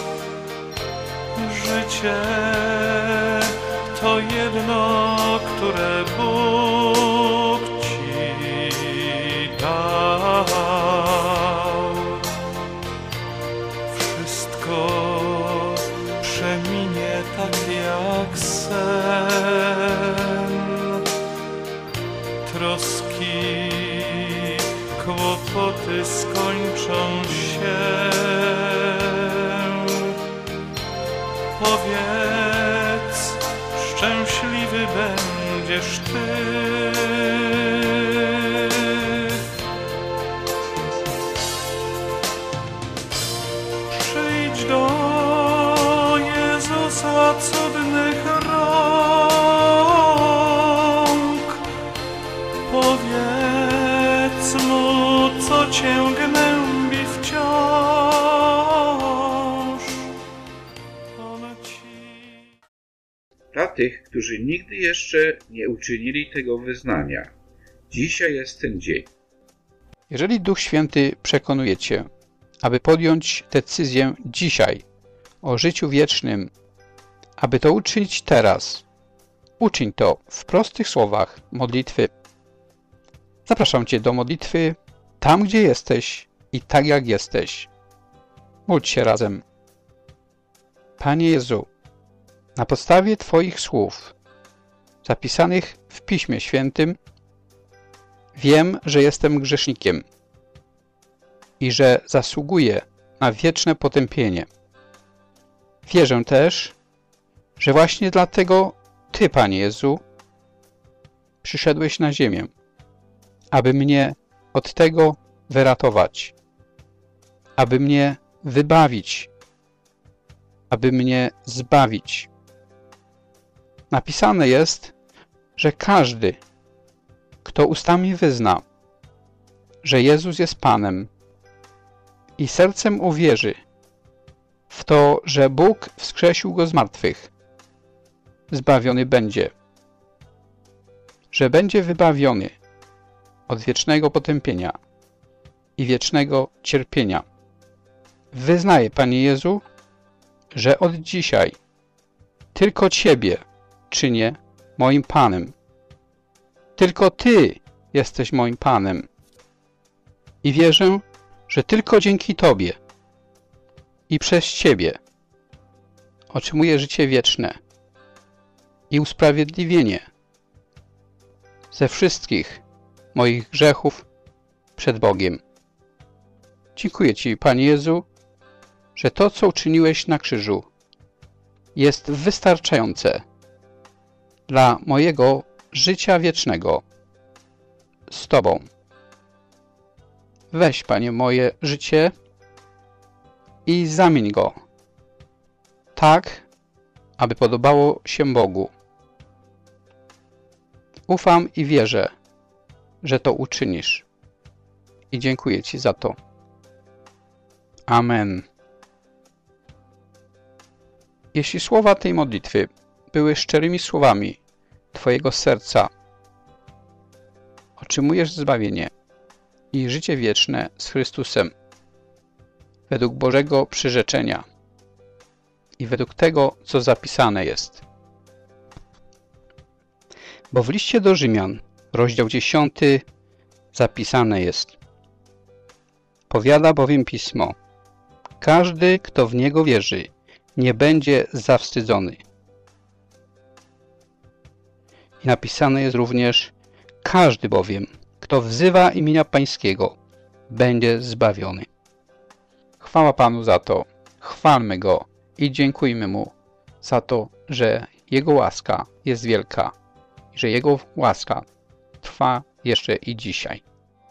Życie to jedno, które Bóg Ci dał. Wszystko przeminie tak jak sen. Troski, kłopoty skończą się. Powiedz, szczęście będziesz Ty. Przyjdź do Jezusa cudnych rąk, powiedz Mu, co Cię gnębi wciąż. Dla tych, którzy nigdy jeszcze nie uczynili tego wyznania, dzisiaj jest ten dzień. Jeżeli Duch Święty przekonuje Cię, aby podjąć decyzję dzisiaj o życiu wiecznym, aby to uczynić teraz, uczyń to w prostych słowach modlitwy. Zapraszam Cię do modlitwy tam, gdzie jesteś i tak jak jesteś. Módl się razem. Panie Jezu, na podstawie Twoich słów, zapisanych w Piśmie Świętym, wiem, że jestem grzesznikiem i że zasługuję na wieczne potępienie. Wierzę też, że właśnie dlatego Ty, Panie Jezu, przyszedłeś na ziemię, aby mnie od tego wyratować, aby mnie wybawić, aby mnie zbawić. Napisane jest, że każdy, kto ustami wyzna, że Jezus jest Panem i sercem uwierzy w to, że Bóg wskrzesił Go z martwych, zbawiony będzie, że będzie wybawiony od wiecznego potępienia i wiecznego cierpienia. Wyznaję, Panie Jezu, że od dzisiaj tylko Ciebie czynię moim Panem. Tylko Ty jesteś moim Panem. I wierzę, że tylko dzięki Tobie i przez Ciebie otrzymuję życie wieczne i usprawiedliwienie ze wszystkich moich grzechów przed Bogiem. Dziękuję Ci, Panie Jezu, że to, co uczyniłeś na krzyżu, jest wystarczające dla mojego życia wiecznego z Tobą. Weź, Panie, moje życie i zamień go tak, aby podobało się Bogu. Ufam i wierzę, że to uczynisz. I dziękuję Ci za to. Amen. Jeśli słowa tej modlitwy były szczerymi słowami Twojego serca, otrzymujesz zbawienie i życie wieczne z Chrystusem według Bożego przyrzeczenia i według tego, co zapisane jest. Bo w liście do Rzymian, rozdział 10, zapisane jest: powiada bowiem Pismo, każdy, kto w Niego wierzy, nie będzie zawstydzony. I napisane jest również: każdy bowiem, kto wzywa imienia Pańskiego, będzie zbawiony. Chwała Panu za to, chwalmy Go i dziękujmy Mu za to, że Jego łaska jest wielka i że Jego łaska trwa jeszcze i dzisiaj.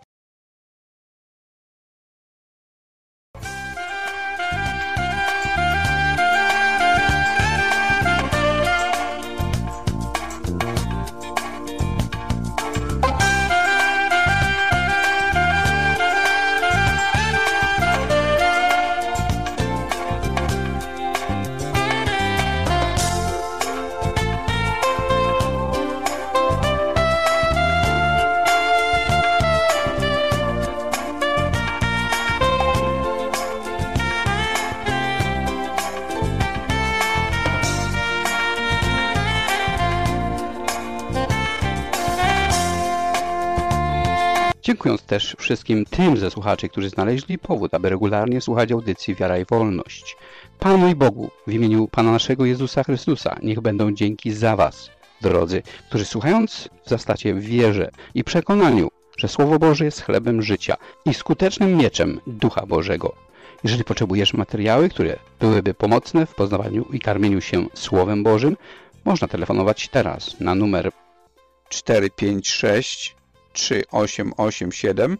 Dziękując też wszystkim tym ze słuchaczy, którzy znaleźli powód, aby regularnie słuchać audycji Wiara i Wolność. Panu i Bogu, w imieniu Pana naszego Jezusa Chrystusa, niech będą dzięki za Was, drodzy, którzy słuchając wzrastacie w wierze i przekonaniu, że Słowo Boże jest chlebem życia i skutecznym mieczem Ducha Bożego. Jeżeli potrzebujesz materiały, które byłyby pomocne w poznawaniu i karmieniu się Słowem Bożym, można telefonować teraz na numer 456 3887,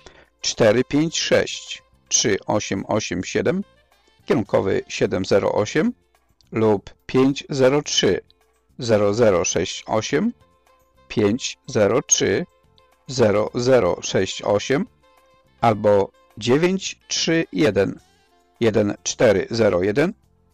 456 3887, kierunkowy 708 lub 503 0068, 503 0068 albo 931 1401,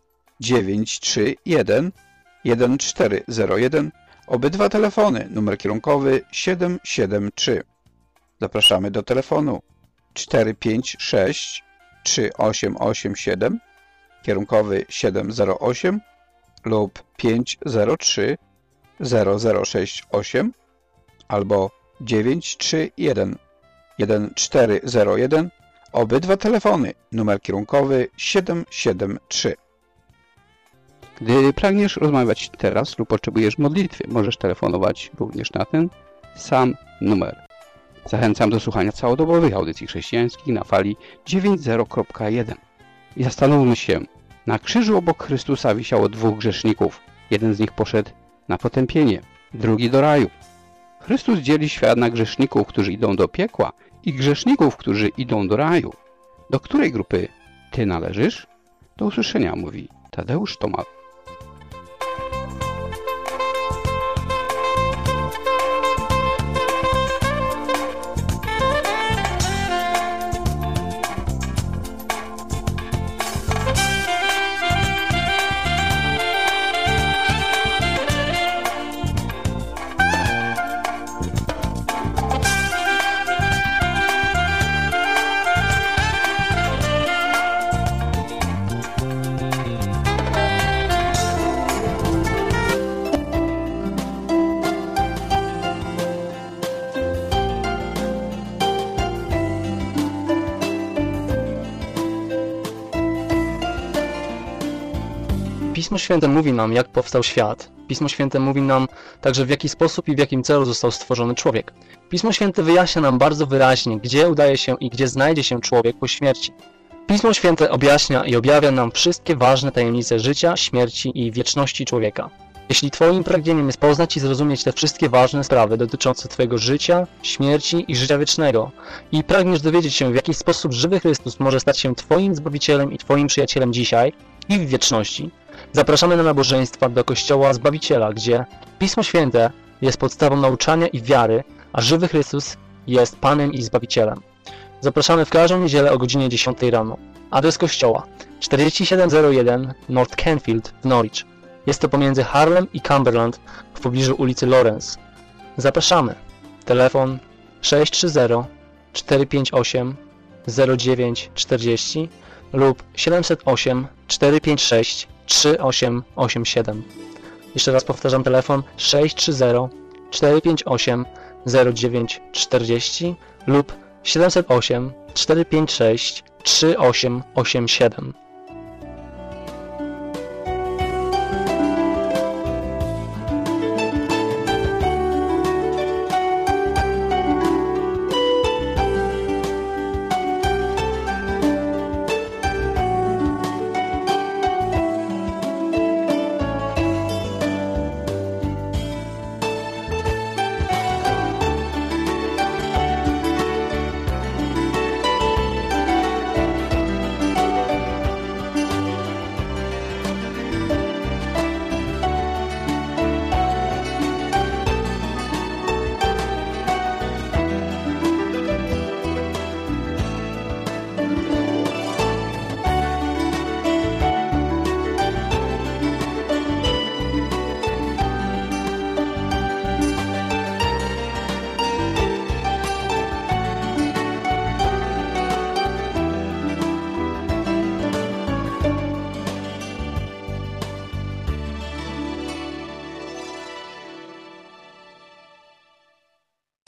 931 1401, obydwa telefony, numer kierunkowy 773. Zapraszamy do telefonu 456 3887, kierunkowy 708 lub 503 0068 albo 931 1401, obydwa telefony, numer kierunkowy 773. Gdy pragniesz rozmawiać teraz lub potrzebujesz modlitwy, możesz telefonować również na ten sam numer. Zachęcam do słuchania całodobowych audycji chrześcijańskich na fali 90.1. I zastanówmy się, na krzyżu obok Chrystusa wisiało dwóch grzeszników. Jeden z nich poszedł na potępienie, drugi do raju. Chrystus dzieli świat na grzeszników, którzy idą do piekła i grzeszników, którzy idą do raju. Do której grupy ty należysz? Do usłyszenia, mówi Tadeusz Tomal. Pismo Święte mówi nam, jak powstał świat. Pismo Święte mówi nam także, w jaki sposób i w jakim celu został stworzony człowiek. Pismo Święte wyjaśnia nam bardzo wyraźnie, gdzie udaje się i gdzie znajdzie się człowiek po śmierci. Pismo Święte objaśnia i objawia nam wszystkie ważne tajemnice życia, śmierci i wieczności człowieka. Jeśli Twoim pragnieniem jest poznać i zrozumieć te wszystkie ważne sprawy dotyczące Twojego życia, śmierci i życia wiecznego i pragniesz dowiedzieć się, w jaki sposób żywy Chrystus może stać się Twoim Zbawicielem i Twoim przyjacielem dzisiaj i w wieczności, zapraszamy na nabożeństwa do Kościoła Zbawiciela, gdzie Pismo Święte jest podstawą nauczania i wiary, a żywy Chrystus jest Panem i Zbawicielem. Zapraszamy w każdą niedzielę o godzinie 10 rano. Adres kościoła 4701 North Canfield w Norwich. Jest to pomiędzy Harlem i Cumberland w pobliżu ulicy Lawrence. Zapraszamy. Telefon 630 458 0940 lub 708 456 3887. Jeszcze raz powtarzam, telefon 630 458 0940 lub 708 456 3887.